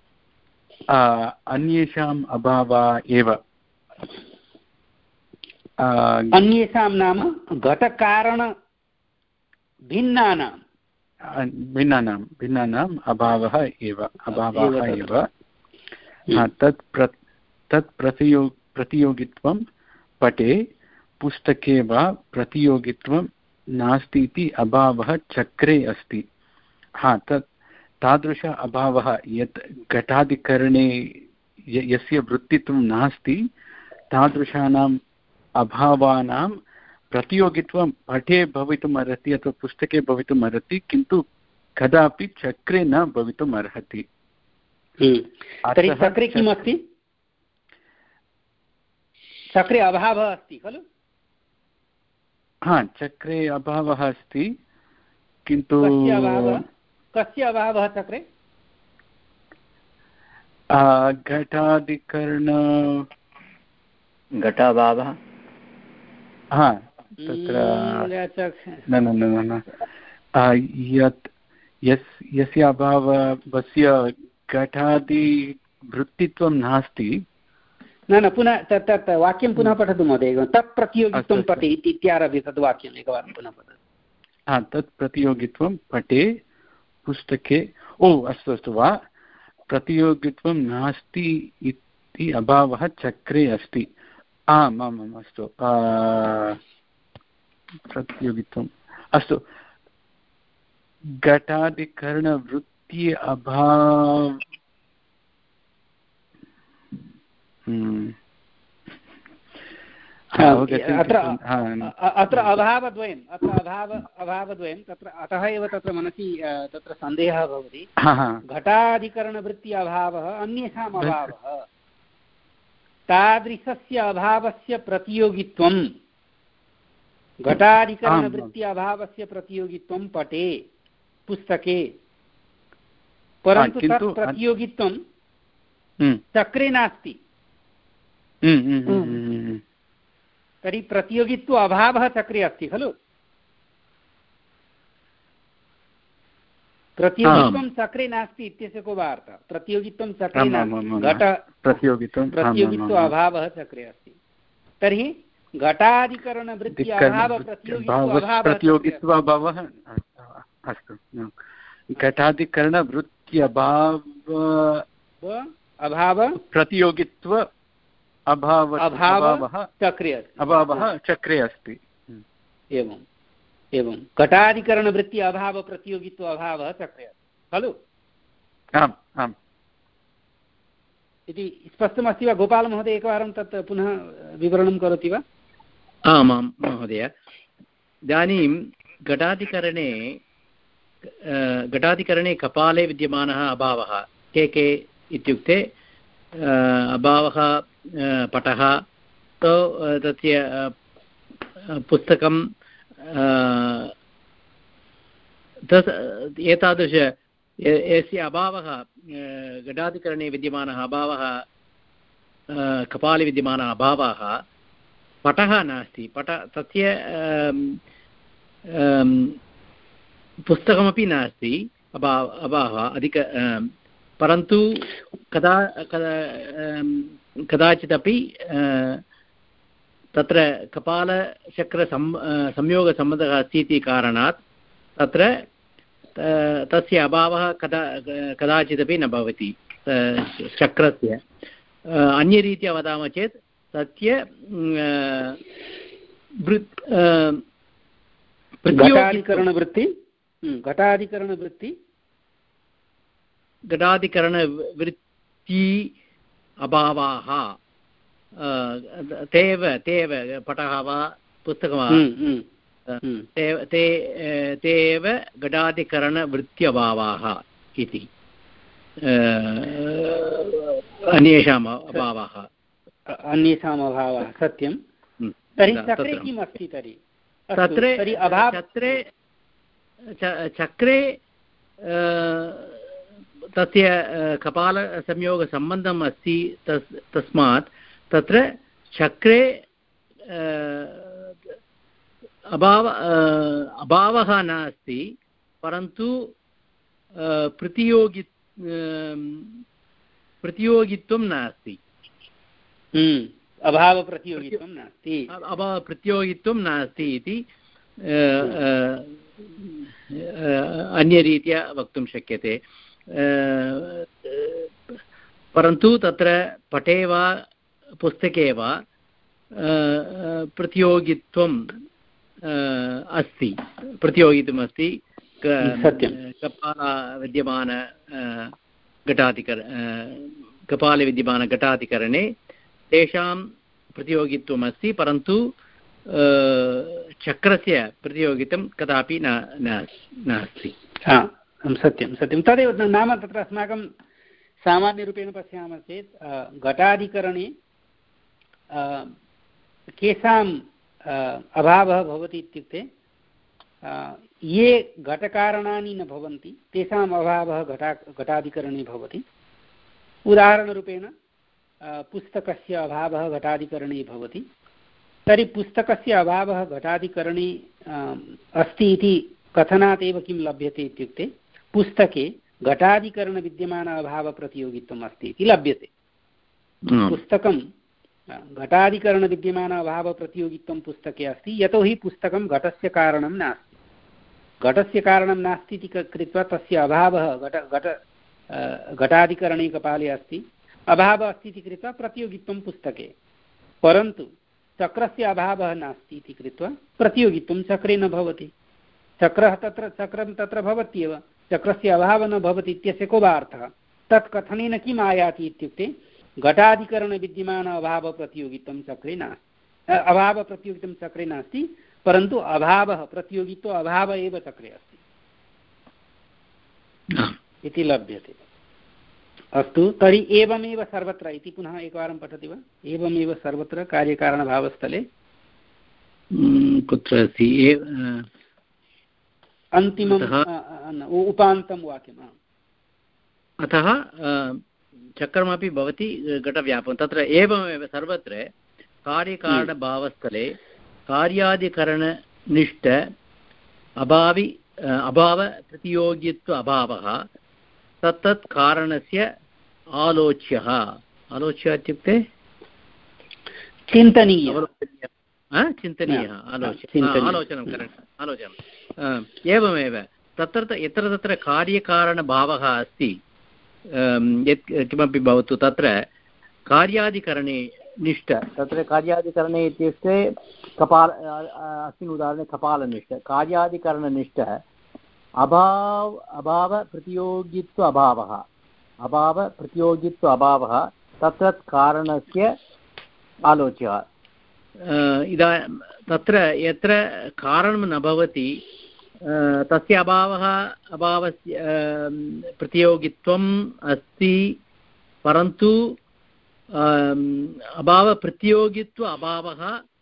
अन्येषाम् अभावा एव। अन्येषां नाम घटकारण भिन्नानां भिन्नानां भिन्नानाम् अभावः एव अभावः एव। तत् प्र तत् प्रतियो प्रतियोगित्वं पटे पुस्तके वा प्रतियोगित्वं नास्ति इति अभावः चक्रे अस्ति। हा, तत् तादृश अभावः यत् घटाधिकरणे यस्य वृत्तित्वं नास्ति तादृशानाम् अभावानां प्रतियोगित्वं पटे भवितुम् अर्हति अथवा पुस्तके भवितुम् अर्हति, किन्तु कदापि चक्रे न भवितुम् अर्हति। तर्हि चक्रे किम् अस्ति? चक्रे अभावः अस्ति खलु? हा, चक्रे अभावः अस्ति, किन्तु कस्य अभावः चक्रे? घटाधिकरण घटाभावः। हा, तत्र न न न न यत् यस् यस्य अभावस्य घटादिवृत्तित्वं नास्ति। न न पुनः तत् तत् वाक्यं पुनः पठतु महोदय। तत् प्रतियोगित्वं पटे इत्यारभ्य तद् वाक्यम् एकवारं पुनः पठतु। हा, तत् प्रतियोगित्वं पटे पुस्तके ओ अस्तु अस्तु वा प्रतियोगित्वं नास्ति इति अभावः चक्रे अस्ति आम् आम् आम् अस्तु प्रतियोगित्वम् अस्तु घटाधिकरणवृत्ति अभाव अत्र अत्र अभावद्वयम् अत्र अभाव अभावद्वयं तत्र अतः एव तत्र मनसि तत्र सन्देहः भवति घटाधिकरणवृत्ति अभावः अन्येषाम् अभावः तादृशस्य अभावस्य प्रतियोगित्वं घटाधिकरणवृत्ति अभावस्य प्रतियोगित्वं पटे पुस्तके परन्तु तत् प्रतियोगित्वं चक्रे नास्ति तर्हि प्रतियोगित्व अभावः चक्रे अस्ति खलु प्रतियोगित्वं चक्रे नास्ति इत्यस्य को वार्ता प्रतियोगित्वं चक्रे नास्ति घट प्रतियोगित्वं प्रतियोगित्व अभावः चक्रे अस्ति तर्हि घटाधिकरणवृत्ति अभाव प्रतियोगित्व अभावः अस्तु घटाधिकरणवृत्ति अभाव अभाव प्रतियोगित्व अभावः चक्रे अस्ति अभावः चक्रे अस्ति एवम् एवं घटाधिकरणवृत्ति अभाव प्रतियोगित्व अभावः चक्रे अस्ति खलु आम् आम् इति स्पष्टमस्ति वा गोपालमहोदय एकवारं तत् पुनः विवरणं करोति वा आमां महोदय इदानीं घटाधिकरणे घटाधिकरणे कपाले विद्यमानः अभावः के के इत्युक्ते अभावः पटः तो तस्य पुस्तकं एतादृश यस्य अभावः घटाधिकरणे विद्यमानः अभावः कपाले विद्यमानः अभावः पटः नास्ति पट तस्य पुस्तकमपि नास्ति अभाव अभावः अधिक परन्तु कदा कदा कदाचिदपि तत्र कपालचक्रसं संयोगसम्बन्धः अस्ति इति कारणात् तत्र तस्य अभावः कदा कदाचिदपि न भवति चक्रस्य अन्यरीत्या वदामः चेत् तस्य घटाधिकरणवृत्ति घटाधिकरणवृत्ति घटाधिकरणवृत्ति अभावाः ते एव ते एव पटः वा पुस्तकं वा ते ते ते एव घटाधिकरणवृत्त्यभावाः इति अन्येषाम् अभावाः अन्येषाम् अभावः सत्यं तर्हि चक्रे किम् अस्ति तर्हि तत्र चक्रे चक्रे तस्य कपालसंयोगसम्बन्धम् अस्ति तस् तस्मात् तत्र चक्रे अभाव अभावः नास्ति परन्तु प्रतियोगि प्रतियोगित्वं नास्ति अभावप्रतियोगित्वं नास्ति अभावप्रतियोगित्वं नास्ति इति अन्यरीत्या वक्तुं शक्यते परन्तु तत्र पटे वा पुस्तके वा प्रतियोगित्वं अस्ति प्रतियोगित्वम् अस्ति कपाले विद्यमान घटाधिकर कपाले विद्यमान घटाधिकरणे तेषां प्रतियोगित्वम् अस्ति परन्तु चक्रस्य प्रतियोगितं कदापि न नास्ति सत्यं सत्यं तदेव नाम तत्र अस्माकं सामान्यरूपेण पश्यामः चेत् घटाधिकरणे केषाम् अभावः भवति इत्युक्ते ये घटकारणानि न भवन्ति तेषाम् अभावः घटा घटाधिकरणे भवति उदाहरणरूपेण पुस्तकस्य अभावः घटाधिकरणे भवति तर्हि पुस्तकस्य अभावः घटाधिकरणे अस्ति इति कथनात् एव किं लभ्यते इत्युक्ते पुस्तके घटाधिकरणविद्यमान अभावप्रतियोगित्वम् अस्ति इति लभ्यते पुस्तकं घटाधिकरणविद्यमान अभावप्रतियोगित्वं पुस्तके अस्ति यतोहि पुस्तकं घटस्य कारणं नास्ति घटस्य कारणं नास्ति इति कृत्वा तस्य अभावः घट घट घटाधिकरणे कपाले अस्ति, अभावः अस्ति इति कृत्वा प्रतियोगित्वं पुस्तके। परन्तु चक्रस्य अभावः नास्ति इति कृत्वा प्रतियोगित्वं चक्रे न भवति। चक्रः तत्र चक्रं तत्र भवत्येव, चक्रस्य अभावः न भवति इत्यस्य को वा अर्थः? तत् कथनेन किम् आयाति इत्युक्ते घटाधिकरणविद्यमान अभावप्रतियोगित्वं चक्रे नास्ति, अभावप्रतियोगित्वं चक्रे नास्ति, परन्तु अभावः प्रतियोगित्व अभावः एव चक्रे अस्ति इति लभ्यते। अस्तु, तर्हि एवमेव सर्वत्र इति पुनः एकवारं पठति वा? एवमेव सर्वत्र कार्यकारणभावस्थले कुत्र अस्ति? अन्तिमम् उपान्तं वाक्यम्। अतः चक्रमपि भवति घटव्यापकं। तत्र एवमेव सर्वत्र कार्यकारणभावस्थले कार्यादिकरणनिष्ठ अभावि अभावप्रतियोगित्व अभावः तत्तत् कारणस्य आलोच्यः। आलोच्य इत्युक्ते चिन्तनीयः, चिन्तनीयः आलोचनं करेक्ट् आलोचनम्। एवमेव तत्र यत्र तत्र कार्यकारणभावः अस्ति, यत् किमपि भवतु तत्र कार्यादिकरणे निष्ठ, तत्र कार्यादिकरणे इत्युक्ते कपाल अस्मिन् उदाहरणे कपालनिष्ठ, कार्यादिकरणनिष्ठ अभाव अभावप्रतियोगित्व अभावः अभावप्रतियोगित्व अभावः तत्तत् कारणस्य आलोच्यः। इदा तत्र यत्र कारणं न भवति तस्य अभावः अभावस्य प्रतियोगित्वम् अस्ति, परन्तु अभावप्रतियोगित्व अभावः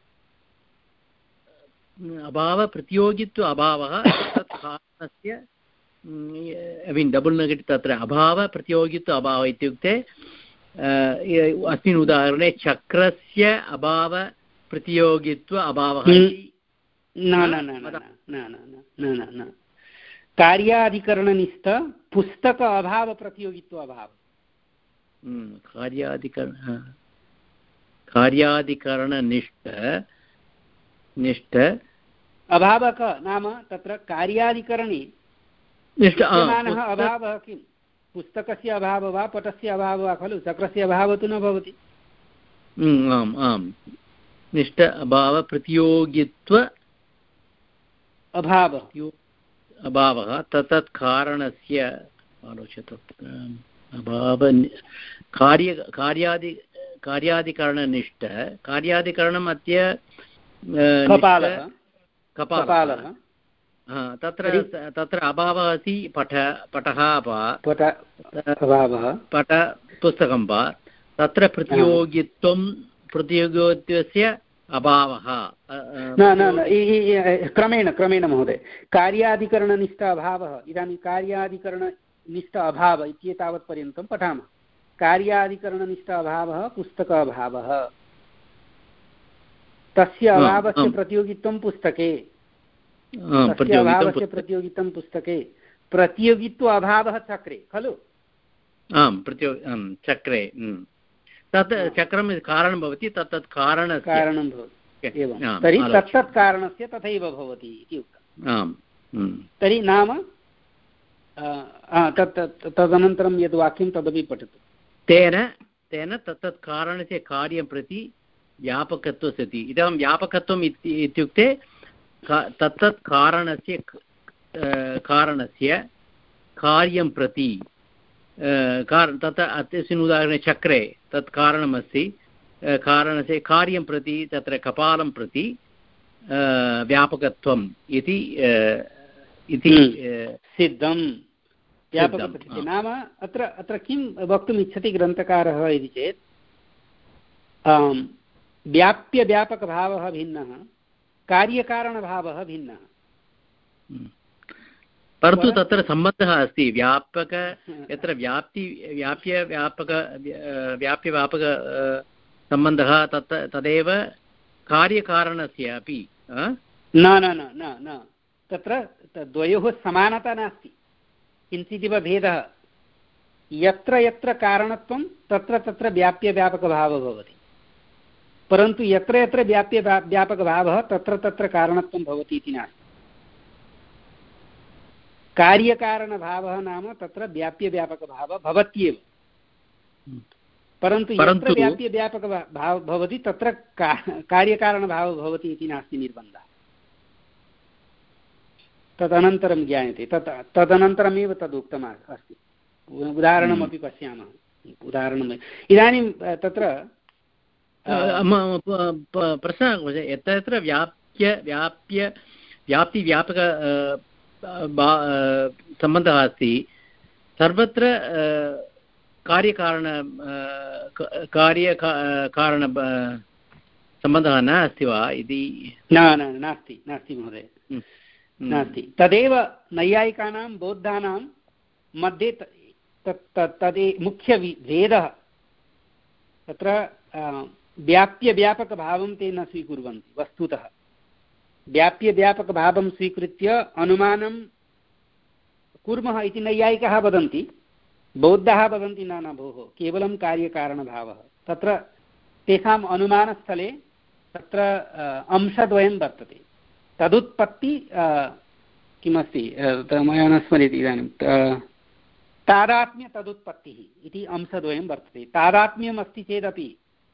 अभावप्रतियोगित्व अभावः तत् कारणस्य ऐ मीन् डबल् नेगेटिव् तत्र अभावप्रतियोगित्व अभावः इत्युक्ते अस्मिन् उदाहरणे चक्रस्य अभावप्रतियोगित्व अभावः न न न न न कार्याधिकरणनिष्ठ पुस्तक अभावप्रतियोगित्व अभावः। कार्याधिकरण कार्याधिकरणनिष्ठ निष्ठ अभावक नाम तत्र कार्याधिकरणे विद्यमानः अभावः किं? पुस्तकस्य अभावः वा पटस्य अभावः वा खलु? चक्रस्य अभावः तु न भवति। आम् आम् निष्ठ अभावप्रतियोगित्व अभावः अभावः तत्तत् कारणस्य आलोच्यते। अभाव कार्य कार्यादि कार्यादिकरणनिष्ठ कार्यादिकरणम् अद्य कपालः कपालः तत्र तत्र अभावः अस्ति पठ पटः अभावः पट पुस्तकं वा तत्र प्रतियोगित्वं प्रतियोगित्वस्य अभावः न न क्रमेण क्रमेण महोदय कार्याधिकरणनिष्ठ अभावः। इदानीं कार्याधिकरणनिष्ठ अभावः इत्येतावत् पर्यन्तं पठामः। कार्याधिकरणनिष्ठ अभावः पुस्तक अभावः, तस्य अभावस्य प्रतियोगित्वं पुस्तके तस्य अभावस्य प्रतियोगित्वं पुस्तके प्रतियोगित्व अभावः चक्रे खलु? आम् प्रतियो चक्रे तत् चक्रं कारणं भवति तत्तत् कारणं कारणं भवति एवं। तर्हि तत्तत् कारणस्य तथैव भवति इति उक्तम्। आम् तर्हि नाम तत् तदनन्तरं यद् वाक्यं तदपि पठतु। तेन तेन तत्तत् कारणस्य कार्यं प्रति व्यापकत्वं सति। इदं व्यापकत्वम् इत्युक्ते तत्तत् कारणस्य कारणस्य कार्यं प्रति तत्र अस्मिन् उदाहरणे चक्रे तत् कारणमस्ति, कारणस्य कार्यं प्रति तत्र कपालं प्रति व्यापकत्वम् इति सिद्धं। व्यापकत्वं नाम अत्र अत्र किं वक्तुम् इच्छति ग्रन्थकारः इति चेत् व्याप्यव्यापकभावः भिन्नः, कार्यकारणभावः भिन्नः, परन्तु तत्र सम्बन्धः अस्ति। व्यापक यत्र व्याप्ति व्याप्य व्यापक व्याप्यव्यापक सम्बन्धः तत् तदेव कार्यकारणस्य अपि न न न न न तत्र द्वयोः समानता नास्ति, किञ्चिदिव भेदः। यत्र यत्र कारणत्वं तत्र तत्र व्याप्यव्यापकभावः भवति, परन्तु यत्र यत्र व्याप्यव्यापकभावः तत्र तत्र कारणत्वं भवति इति नास्ति। कार्यकारणभावः नाम तत्र व्याप्यव्यापकभावः भवत्येव, परन्तु यत्र व्याप्यव्यापकभावः भवति तत्र कार्यकारणभावः भवति इति नास्ति निर्बन्धः। तदनन्तरं ज्ञायते, तत् तदनन्तरमेव तदुक्तम् अस्ति। उदाहरणमपि पश्यामः। उदाहरणम् इदानीं तत्र प्रश्नः यत्र यत्र व्याप्य व्याप्य व्याप्तिव्यापक सम्बन्धः अस्ति सर्वत्र कार्यकारण कार्यकारण सम्बन्धः न अस्ति वा इति? न न नास्ति नास्ति महोदय, नास्ति। तदेव नैयायिकानां बौद्धानां मध्ये तदे मुख्यभेदः। तत्र व्याप्यव्यापकभावं ते न स्वीकुर्वन्ति। वस्तुतः व्याप्यव्यापकभावं स्वीकृत्य अनुमानं कुर्मः इति नैयायिकाः वदन्ति, बौद्धाः वदन्ति न न भोः केवलं कार्यकारणभावः। तत्र तेषाम् अनुमानस्थले तत्र अंशद्वयं वर्तते। तदुत्पत्ति किमस्ति मया न स्मर्यते इदानीं, तादात्म्य तदुत्पत्तिः इति अंशद्वयं वर्तते। तादात्म्यम् अस्ति चेदपि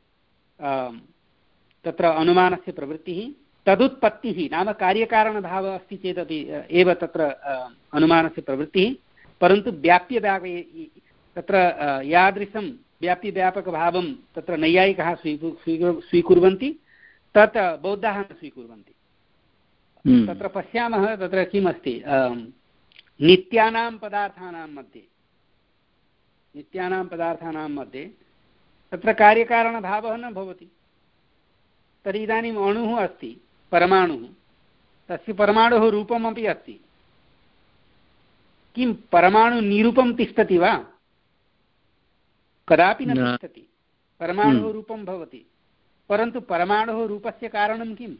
तत्र अनुमानस्य प्रवृत्तिः, तदुत्पत्तिः नाम कार्यकारणभावः अस्ति चेदपि एव तत्र अनुमानस्य प्रवृत्तिः। परन्तु व्याप्यव्यापे तत्र यादृशं व्याप्यव्यापकभावं तत्र नैयायिकाः स्वीकुर्वन्ति तत् बौद्धाः न स्वीकुर्वन्ति। तत्र पश्यामः तत्र किमस्ति, नित्यानां पदार्थानां मध्ये नित्यानां पदार्थानां मध्ये तत्र कार्यकारणभावः न भवति। तर्हि इदानीम् अणुः अस्ति, परमाणुः, तस्य परमाणुः रूपमपि अस्ति। किं परमाणु निरूपं तिष्ठति वा? कदापि न तिष्ठति। परमाणुः रूपं भवति, परन्तु परमाणुः रूपस्य कारणं किम्?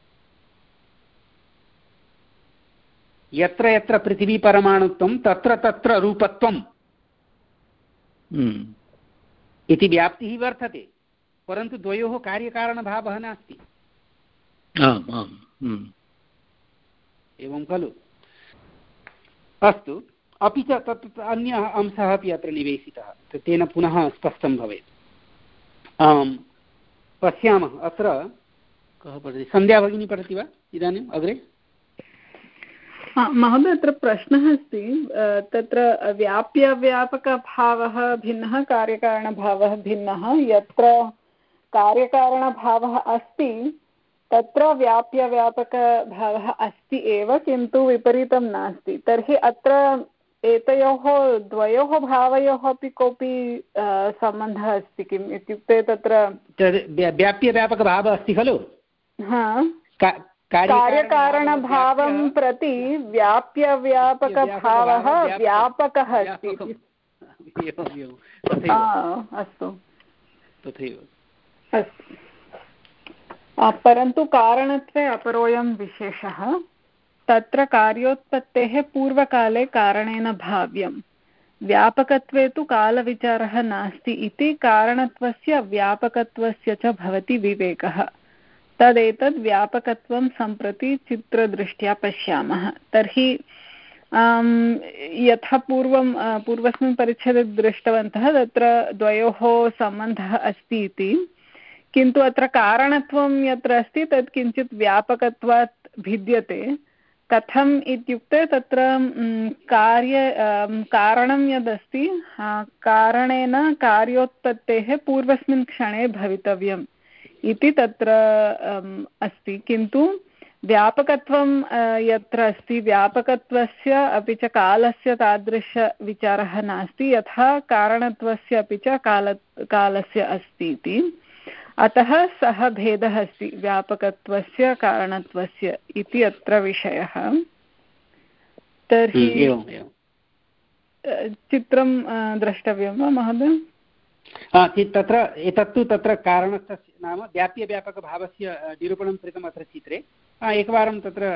यत्र यत्र पृथिवीपरमाणुत्वं तत्र तत्र रूपत्वम् इति व्याप्तिः वर्तते, परन्तु द्वयोः कार्यकारणभावः नास्ति। एवं खलु? अस्तु, अपि च तत् अन्यः अंशः अपि अत्र निवेशितः, तेन पुनः स्पष्टं भवेत्। आम्, पश्यामः अत्र कः पठति? सन्ध्या भगिनी पठति वा इदानीम् अग्रे? महोदय, अत्र प्रश्नः अस्ति, तत्र व्याप्यव्यापकभावः भिन्नः, कार्यकारणभावः भिन्नः। यत्र कार्यकारणभावः अस्ति तत्र व्याप्यव्यापकभावः अस्ति एव, किन्तु विपरीतं नास्ति। तर्हि अत्र एतयोः द्वयोः भावयोः अपि कोऽपि सम्बन्धः अस्ति किम् इत्युक्ते तत्र व्याप्यव्यापकभावः अस्ति खलु? हा, कार्यकारणभावं प्रति व्याप्यव्यापकभावः व्यापकः अस्ति। अस्तु, तथैव अस्तु। परन्तु कारणत्वे अपरोऽयं विशेषः, तत्र कार्योत्पत्तेः पूर्वकाले कारणेन भाव्यं, व्यापकत्वे तु कालविचारः नास्ति इति कारणत्वस्य व्यापकत्वस्य च भवति विवेकः। तदेतद् व्यापकत्वं सम्प्रति चित्रदृष्ट्या पश्यामः। तर्हि यथा पूर्वं पूर्वस्मिन् परिच्छेदे दृष्टवन्तः, तत्र द्वयोः सम्बन्धः अस्ति इति, किन्तु अत्र कारणत्वं यत्र अस्ति तत् किञ्चित् व्यापकत्वात् भिद्यते। कथम् इत्युक्ते तत्र कार्य कारणं यदस्ति कारणेन कार्योत्पत्तेः पूर्वस्मिन् क्षणे भवितव्यम् इति तत्र अस्ति, किन्तु व्यापकत्वं यत्र अस्ति व्यापकत्वस्य अपि च कालस्य तादृशविचारः नास्ति यथा कारणत्वस्य अपि च काल कालस्य अस्ति इति। अतः सः भेदः अस्ति व्यापकत्वस्य कारणत्वस्य इति अत्र विषयः। तर्हि चित्रं द्रष्टव्यं वा महोदय? तत्र एतत्तु तत्र कारणस्य नाम व्याप्यव्यापकभावस्य निरूपणं कृतम् अत्र चित्रे। एकवारं तत्र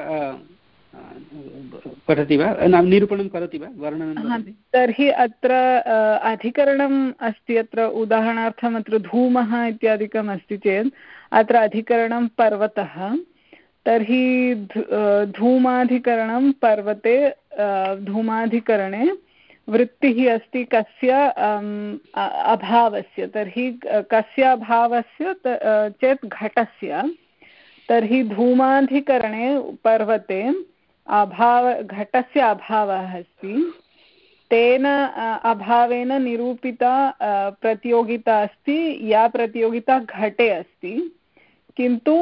पठति वा, निरूपणं करोति वा, वर्णनं? तर्हि अत्र अधिकरणम् अस्ति, अत्र उदाहरणार्थम् अत्र धूमः इत्यादिकम् अस्ति चेत् अत्र अधिकरणं पर्वतः। तर्हि धूमाधिकरणं पर्वते धूमाधिकरणे वृत्तिः अस्ति कस्य अभावस्य, तर्हि कस्य अभावस्य चेत् घटस्य। तर्हि धूमाधिकरणे पर्वते अभाव घटस्य अभावः अस्ति, तेन अभावेन निरूपिता प्रतियोगिता अस्ति, या प्रतियोगिता घटे अस्ति, किन्तु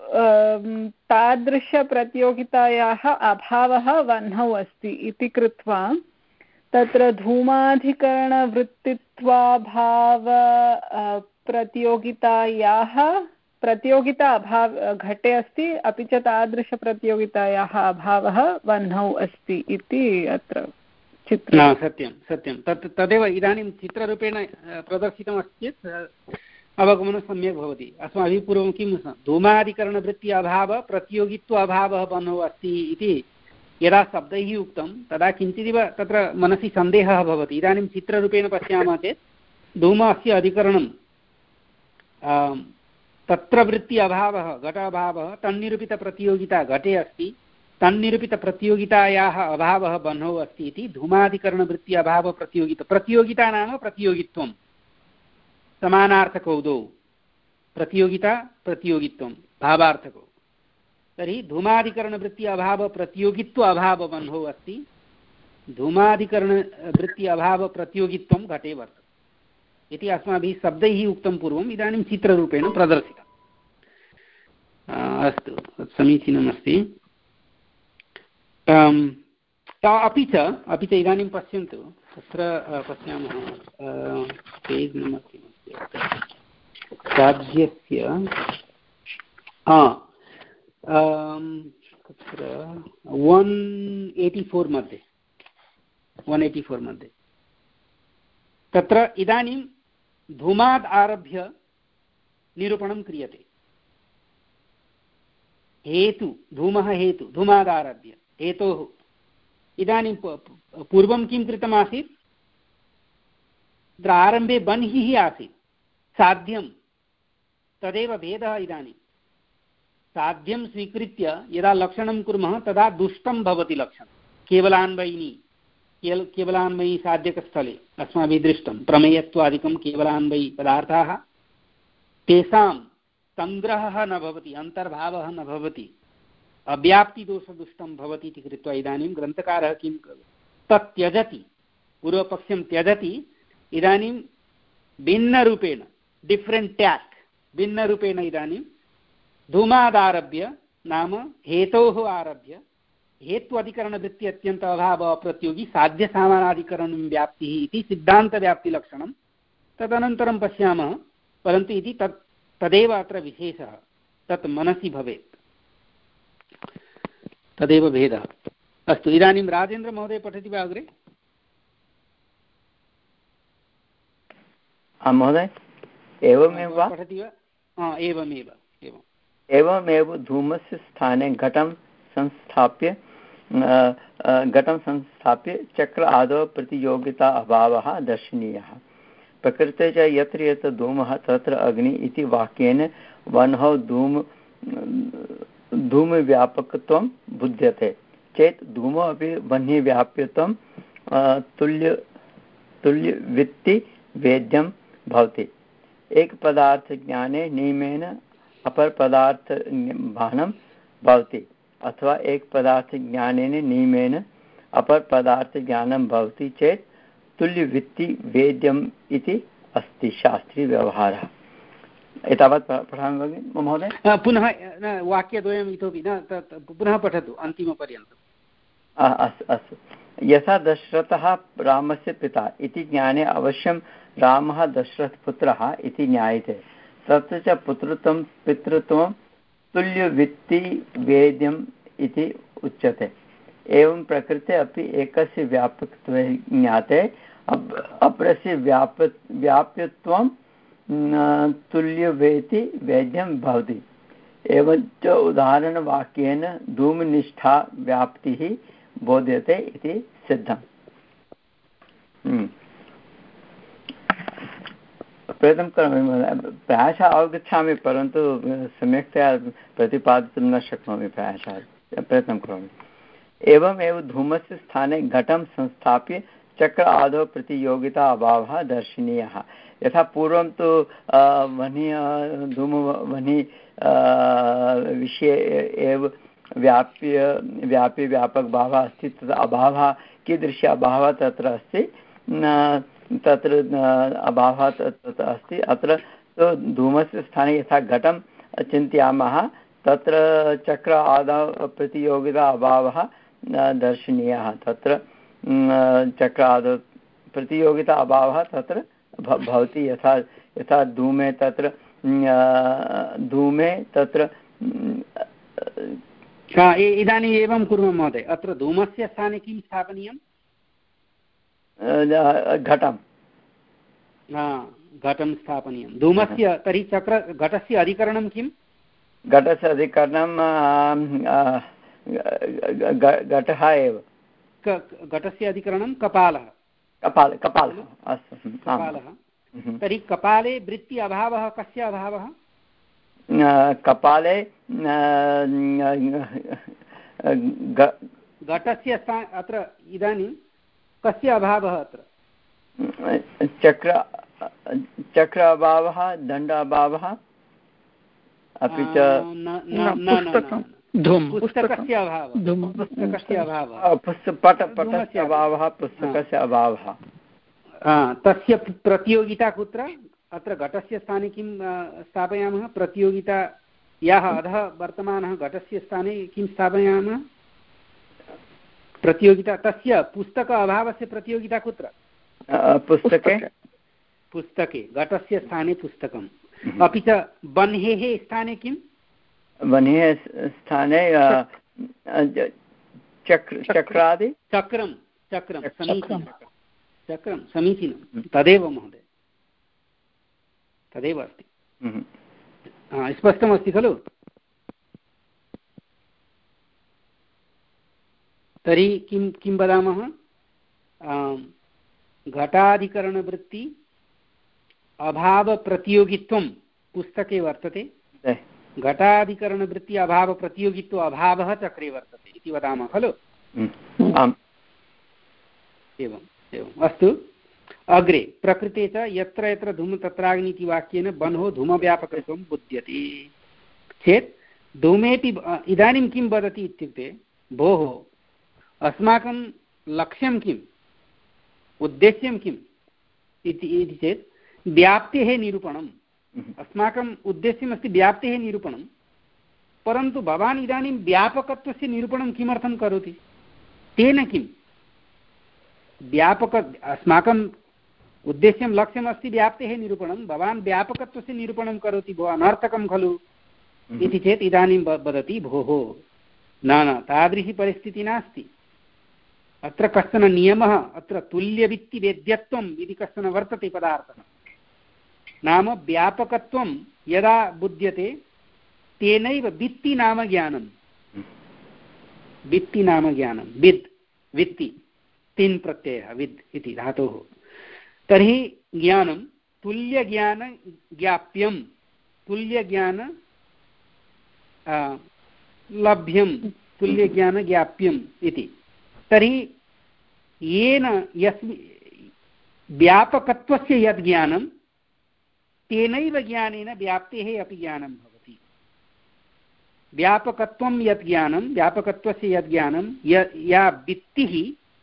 तादृशप्रतियोगितायाः अभावः वह्नौ अस्ति इति कृत्वा तत्र धूमाधिकरणवृत्तित्वाभाव प्रतियोगितायाः प्रतियोगिता अभाव घटे अस्ति, अपि च तादृशप्रतियोगितायाः अभावः वह्नौ अस्ति इति अत्र चित्रं। सत्यं सत्यं तत् तदेव इदानीं चित्ररूपेण प्रदर्शितमस्ति चेत् अवगमनं सम्यक् भवति। अस्माभिः पूर्वं किं धूमाधिकरणवृत्ति अभावः प्रतियोगित्व अभावः वह्नौ अस्ति इति यदा शब्दैः उक्तं तदा किञ्चिदिव तत्र मनसि सन्देहः भवति। इदानीं चित्ररूपेण पश्यामः चेत् धूमस्य अधिकरणं तत्र वृत्ति अभावः घट अभावः तन्निरूपितप्रतियोगिता घटे अस्ति, तन्निरूपितप्रतियोगितायाः अभावः वह्नौ अस्ति इति धूमाधिकरणवृत्ति अभावप्रतियोगिता। प्रतियोगिता नाम प्रतियोगित्वं, समानार्थकौ द्वौ, प्रतियोगिता प्रतियोगित्वं भावार्थकौ। तर्हि धूमाधिकरणवृत्ति अभावप्रतियोगित्व अभाववह्नौ अस्ति, धूमाधिकरणवृत्ति अभावप्रतियोगित्वं घटे वर्तते इति अस्माभिः शब्दैः उक्तं पूर्वम्, इदानीं चित्ररूपेण प्रदर्शितम्। अस्तु, समीचीनमस्ति। अपि च अपि च इदानीं पश्यन्तु, तत्र पश्यामः पेज् नम्बर् किमस्ति राज्यस्य तत्र वन् एय्टि फोर् मध्ये वन् एय्टि फोर् मध्ये तत्र इदानीं धूमाद् आरभ्य निरूपणं क्रियते। हेतु धूमः हेतु धूमादारभ्य हेतोः। इदानीं पूर्वं किं कृतमासीत्, तत्र आरम्भे बन्हिः आसीत्, साध्यं, तदेव भेदः। इदानीं साध्यं स्वीकृत्य यदा लक्षणं कुर्मः तदा दुष्टं भवति लक्षणं। केवलान्वयिनी केवल केवलान्वयी साध्यकस्थले अस्माभिः दृष्टं प्रमेयत्वादिकं केवलान्वयी पदार्थाः, तेषां सङ्ग्रहः न भवति, अन्तर्भावः न भवति, अव्याप्तिदोषदुष्टं भवति इति कृत्वा इदानीं ग्रन्थकारः किं तत् त्यजति, पूर्वपक्षं त्यजति। इदानीं भिन्नरूपेण डिफ्रेण्ट् ट्याक् भिन्नरूपेण इदानीं धूमादारभ्य नाम हेतोः आरभ्य हेतु अधिकरणवृत्ति अत्यन्त अभाव अप्रतियोगी साध्यसामानाधिकरणं व्याप्तिः इति सिद्धान्तव्याप्तिलक्षणं तदनन्तरं पश्यामः। परन्तु इति तत् तदेव अत्र विशेषः, तत् मनसि भवेत्, तदेव भेदः। अस्तु, इदानीं राजेन्द्रमहोदय पठति वा अग्रे? महोदय एवमेव वा? पठति वा? एवमेव एवम् एवमेव धूमस्य स्थाने घटं संस्थाप्य घटं संस्थाप्य चक्र आदौ प्रतियोगिता अभावः दर्शनीयः। प्रकृते च यत्र यत्र धूमः तत्र अग्नि इति वाक्येन वह्नौ धूम धूमव्यापकत्वं बुध्यते चेत् धूमो अपि वह्निव्याप्यत्वं तुल्य तुल्यवृत्तिवेद्यं भवति। एकपदार्थज्ञाने नियमेन अपर पदार्थ भानं भवति, अथवा एक पदार्थ ज्ञानेन नियमेन अपर पदार्थ ज्ञानं भवति चेत् तुल्यवृत्ति वेद्यम् इति अस्ति शास्त्रीय व्यवहारः। एतावत् पठामि भगिनि महोदय? पुनः वाक्यद्वयम् इतोपि न, पुनः पठतु अन्तिमपर्यन्तम्। अस्तु अस्तु। यथा दशरथः रामस्य पिता इति ज्ञाने अवश्यं रामः दशरथपुत्रः इति ज्ञायते, तत्र च पुत्रत्वं पितृत्वं तुल्यवृत्तिवेद्यम् इति उच्यते। एवं प्रकृते अपि एकस्य व्यापकत्वे ज्ञाते अपरस्य व्याप व्याप्यत्वं तुल्यवेति वेद्यं भवति। एवञ्च उदाहरणवाक्येन धूमनिष्ठा व्याप्तिः बोध्यते इति सिद्धम्। प्रयत्नं करोमि प्रायशः अवगच्छामि परन्तु सम्यक्तया प्रतिपादितुं न शक्नोमि प्रायशः प्रयत्नं करोमि एवमेव धूमस्य स्थाने घटं संस्थाप्य चक्र आदौ प्रतियोगिता अभावः दर्शनीयः यथा पूर्वं तु वह्नि धूम वह्नि विषये एव व्याप्य व्यापी व्यापकभावः अस्ति तद् अभावः कीदृश अभावः तत्र अस्ति तत्र अभावः तत्र अस्ति अत्र धूमस्य स्थाने यथा घटं चिन्तयामः तत्र चक्र आदौ प्रतियोगिता अभावः दर्शनीयः तत्र चक्र आदौ प्रतियोगिता अभावः तत्र भवति यथा यथा धूमे तत्र धूमे तत्र इदानीम् एवं कुर्मः महोदय अत्र धूमस्य स्थाने किं स्थापनीयं घटं घटं स्थापनीयं धूमस्य तर्हि चक्र घटस्य अधिकरणं किं घटस्य अधिकरणं घटः एव घटस्य अधिकरणं कपालः कपाल कपालः अस्तु कपालः तर्हि कपाले वृत्ति अभावः कस्य अभावः कपाले घटस्य स्थाने अत्र इदानीं कस्य अभावः अत्र चक्र चक्र अभावः दण्ड अभावः अपि च पुस्तकस्य अभावः पुस्तकस्य अभावः पट पटस्य अभावः पुस्तकस्य अभावः तस्य प्रतियोगिता कुत्र अत्र घटस्य स्थाने किं स्थापयामः प्रतियोगिता याः अधः वर्तमानः घटस्य स्थाने किं स्थापयामः प्रतियोगिता तस्य पुस्तक अभावस्य प्रतियोगिता कुत्र पुस्तके पुस्तके घटस्य स्थाने पुस्तकम् अपि च वह्नेः स्थाने किं वह्नेः स्थाने चक्र चक्रादि चक्रं चक्रं समीचीनं चक्रं समीचीनं तदेव महोदय तदेव अस्ति स्पष्टमस्ति खलु तर्हि किं किं वदामः घटाधिकरणवृत्ति अभावप्रतियोगित्वं पुस्तके वर्तते घटाधिकरणवृत्ति अभावप्रतियोगित्व अभावः चक्रे वर्तते इति वदामः खलु एवम् एवम् अस्तु अग्रे प्रकृते च यत्र यत्र धूम तत्राग्निति वाक्येन बन्हो धूमव्यापकत्वं बुध्यते चेत् धूमेपि इदानीं किं वदति इत्युक्ते भोः अस्माकं लक्ष्यं किम् उद्देश्यं किम् इति चेत् व्याप्तेः निरूपणम् अस्माकम् उद्देश्यमस्ति व्याप्तेः निरूपणं परन्तु भवान् इदानीं व्यापकत्वस्य निरूपणं किमर्थं करोति तेन किं व्यापक अस्माकम् उद्देश्यं लक्ष्यमस्ति व्याप्तेः निरूपणं भवान् व्यापकत्वस्य निरूपणं करोति भो अनर्थकं खलु इति चेत् इदानीं वदति भोः न न तादृशी परिस्थितिः नास्ति अत्र कश्चन नियमः अत्र तुल्यवित्तिवेद्यत्वम् इति कश्चन वर्तते पदार्थः नाम व्यापकत्वं यदा बुध्यते तेनैव वित्ति नाम ज्ञानं वित्ति नाम ज्ञानं विद् वित्ति तिन् प्रत्ययः विद् इति धातोः तर्हि ज्ञानं तुल्यज्ञानज्ञाप्यं तुल्यज्ञान लभ्यं तुल्यज्ञानज्ञाप्यम् इति तर्हि येन यस्मि व्यापकत्वस्य यद् ज्ञानं तेनैव ज्ञानेन व्याप्तेः अपि ज्ञानं भवति व्यापकत्वं यत् ज्ञानं व्यापकत्वस्य यद् ज्ञानं या वित्तिः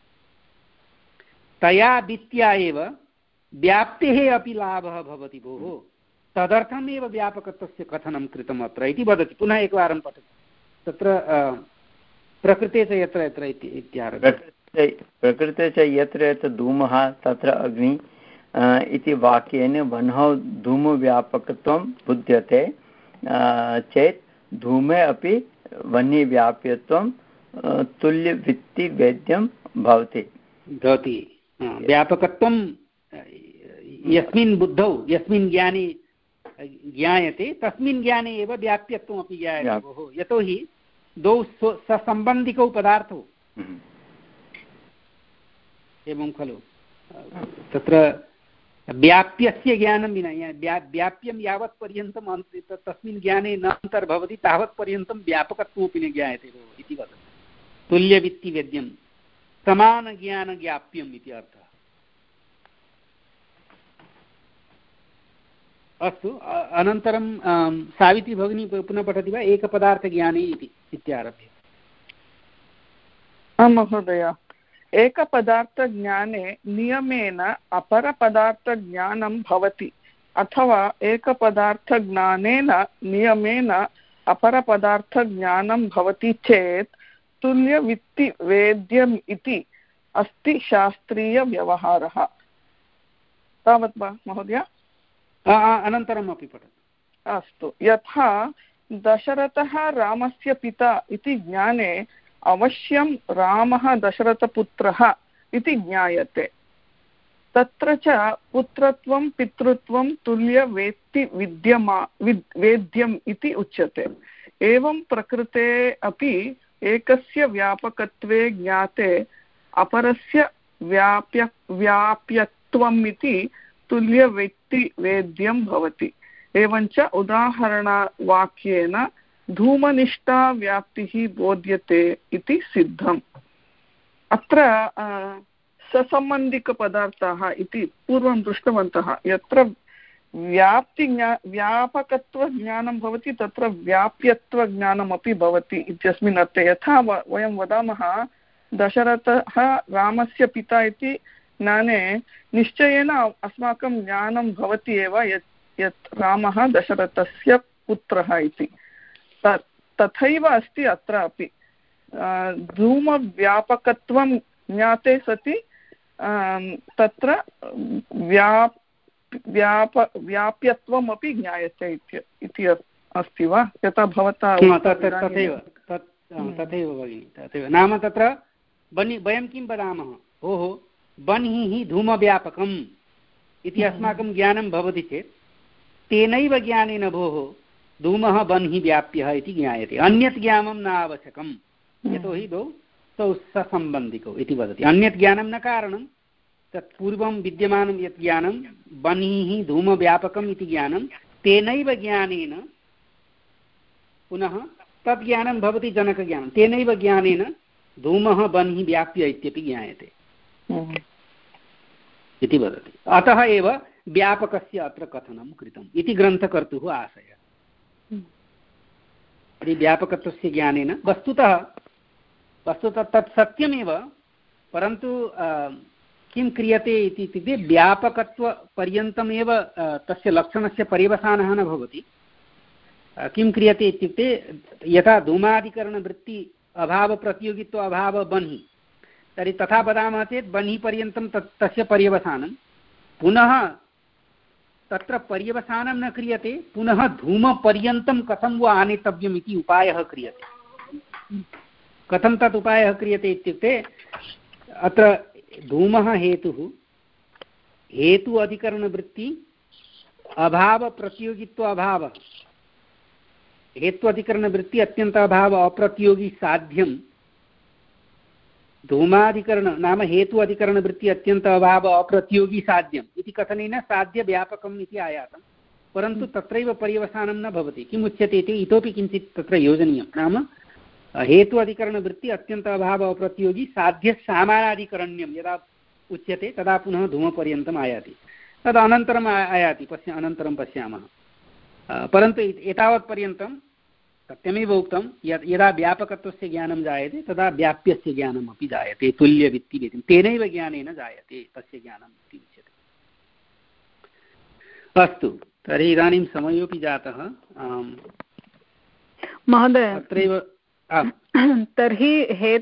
तया वित्त्या एव व्याप्तेः अपि लाभः भवति भोः तदर्थमेव व्यापकत्वस्य कथनं कृतम् अत्र इति वदति पुनः एकवारं पठतु तत्र प्रकृते च यत्र यत्र इत्यारभ्य प्रकृते च यत्र यत्र धूमः तत्र अग्नि इति वाक्येन वह्नौ धूमव्यापकत्वं बुध्यते चेत् धूमे अपि वह्निव्याप्यत्वं तुल्यवित्तिवेद्यं भवति भवति व्यापकत्वं यस्मिन् बुद्धौ यस्मिन् ज्ञाने ज्ञायते तस्मिन् ज्ञाने एव व्याप्यत्वमपि ज्ञायते भोः यतोहि द्वौ ससम्बन्धिकौ पदार्थौ एवं खलु तत्र व्याप्यस्य ज्ञानं विना व्याप्यं यावत् पर्यन्तं तस्मिन् ज्ञाने न अन्तर्भवति तावत् पर्यन्तं व्यापकत्वमपि न ज्ञायते इति वदति। तुल्यवित्तिवेद्यं समानज्ञानज्ञाप्यम् इति अर्थः। अस्तु, अनन्तरं सावित्री भगिनी पुनः पठति वा? एकपदार्थज्ञाने इति इत्यारभ्य। आम् महोदय, एकपदार्थज्ञाने नियमेन अपरपदार्थज्ञानं भवति अथवा एकपदार्थज्ञानेन नियमेन अपरपदार्थज्ञानं भवति चेत् तुल्यवित्तिवेद्यम् इति अस्ति शास्त्रीयव्यवहारः। तावत् वा महोदय? अनन्तरमपि पठतु। अस्तु, यथा दशरथः रामस्य पिता इति ज्ञाने अवश्यं रामः दशरथपुत्रः इति ज्ञायते। तत्र च पुत्रत्वं पितृत्वं तुल्यवेत्ति विद्यमा वेद्यम् इति उच्यते। एवं प्रकृते अपि एकस्य व्यापकत्वे ज्ञाते अपरस्य व्याप्य व्याप्यत्वम् इति तुल्यवेत्तिवेद्यं भवति। एवञ्च उदाहरणवाक्येन धूमनिष्ठा व्याप्तिः बोध्यते इति सिद्धम्। अत्र ससम्बन्धिकपदार्थाः इति पूर्वं दृष्टवन्तः। यत्र व्याप्ति व्यापकत्वज्ञानं भवति तत्र व्याप्यत्वज्ञानमपि भवति इत्यस्मिन् अर्थे। यथा वयं वदामः दशरथः रामस्य पिता इति ज्ञाने निश्चयेन अस्माकं ज्ञानं भवति एव यत् यत् रामः दशरथस्य पुत्रः इति। तथैव अस्ति अत्र अपि। धूमव्यापकत्वं ज्ञाते सति तत्र व्याप् व्याप व्याप्यत्वमपि ज्ञायते इति अस्ति वा? यथा भवता तथैव तथैव भगिनि, तथैव। नाम तत्र बनि वयं किं वदामः, भोः बह्निः धूमव्यापकम् इति अस्माकं ज्ञानं भवति चेत् तेनैव ज्ञानेन भोः धूमः बह्निः व्याप्यः इति ज्ञायते। अन्यत् ज्ञानं न आवश्यकं, यतोहि द्वौ तौ ससम्बन्धिकौ इति वदति। अन्यत् ज्ञानं न कारणं, तत् पूर्वं विद्यमानं यत् ज्ञानं बह्निः धूमव्यापकम् इति ज्ञानं तेनैव ज्ञानेन पुनः तत् ज्ञानं भवति जनकज्ञानं। तेनैव ज्ञानेन धूमः बह्निः व्याप्य इत्यपि ज्ञायते इति वदति। अतः एव व्यापकस्य अत्र कथनं कृतम् इति ग्रन्थकर्तुः आशयः। तर्हि व्यापकत्वस्य ज्ञानेन वस्तुतः वस्तुतः तत् सत्यमेव, परन्तु किं क्रियते इति इत्युक्ते व्यापकत्वपर्यन्तमेव तस्य लक्षणस्य पर्यवसानः न भवति। किं क्रियते इत्युक्ते यथा धूमादिकरणवृत्ति अभावप्रतियोगित्व अभाव बह्निः, तर्हि तथा वदामः चेत् बह्निपर्यन्तं तत् तस्य पर्यवसानं, पुनः तत्र पर्यवसानं न क्रियते, पुनः धूमपर्यन्तं कथं वा आनेतव्यम् इति उपायः क्रियते। कथं तत् उपायः क्रियते इत्युक्ते अत्र धूमः हेतुः, हेतु अधिकरणवृत्ति अभावप्रतियोगित्व अभावः, हेतु अधिकरणवृत्ति अत्यन्त अभाव अप्रतियोगी साध्यं, धूमाधिकरण नाम हेतु अधिकरणवृत्ति अत्यन्त अभाव अप्रतियोगी साध्यम् इति कथनेन साध्यव्यापकम् इति आयातं, परन्तु तत्रैव पर्यवसानं न भवति। किम् उच्यते इति इतोपि किञ्चित् तत्र योजनीयं। नाम हेतु अधिकरणवृत्ति अत्यन्त अभाव अप्रतियोगी साध्यसामानाधिकरण्यं यदा उच्यते तदा पुनः धूमपर्यन्तम् आयाति, तद् अनन्तरम् आयाति, पश्य अनन्तरं पश्यामः। परन्तु एतावत्पर्यन्तं सत्यमेव उक्तं यत् यदा व्यापकत्वस्य ज्ञानं जायते तदा व्याप्यस्य ज्ञानमपि जायते। तुल्यवित्तिवेद्यं तेनैव ज्ञानेन जायते तस्य ज्ञानम् इति उच्यते। अस्तु, तर्हि इदानीं समयोपि जातः महोदय। अत्रैव तर्हि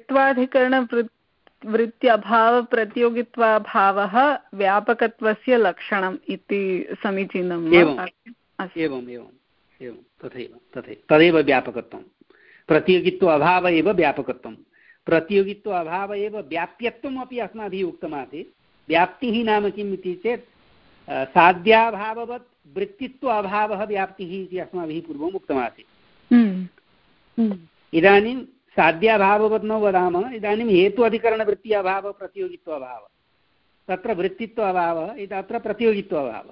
हेत्वाधिकरणवृत्त्यभावप्रतियोगित्वाभावः व्यापकत्वस्य लक्षणम् इति समीचीनं वा? एवम् एवम् एवं तथैव तथैव तदेव व्यापकत्वं। प्रतियोगित्व अभाव एव व्यापकत्वं, प्रतियोगित्व अभाव एव व्याप्यत्वम् अपि अस्माभिः उक्तमासीत्। व्याप्तिः नाम किम् इति चेत् साध्याभाववत् वृत्तित्व अभावः व्याप्तिः इति अस्माभिः पूर्वम् उक्तमासीत्। इदानीं साध्याभाववत् न वदामः, इदानीं हेतु अधिकरणवृत्ति अभाव प्रतियोगित्व अभाव तत्र वृत्तित्व अभावः, अत्र प्रतियोगित्व अभावः।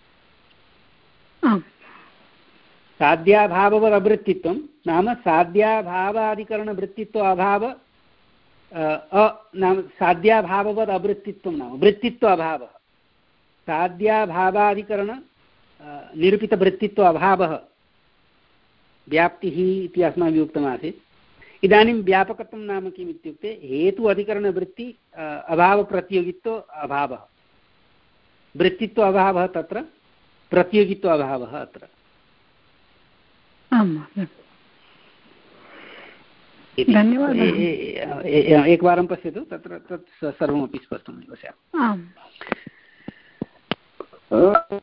साध्याभाववद् अवृत्तित्वं नाम साध्याभावादिकरणवृत्तित्व अभाव अ नाम साध्याभाववद् अवृत्तित्वं नाम वृत्तित्व अभावः, साध्याभावादिकरण निरूपितवृत्तित्व अभावः व्याप्तिः इति अस्माभिः उक्तमासीत्। इदानीं व्यापकत्वं नाम किम् इत्युक्ते हेतु अधिकरणवृत्ति अभावप्रतियोगित्व अभावः, वृत्तित्व अभावः तत्र, प्रतियोगित्व अभावः अत्र। धन्यवादः। एकवारं पश्यतु, तत्र तत् सर्वमपि स्पष्टमेव स्यात्।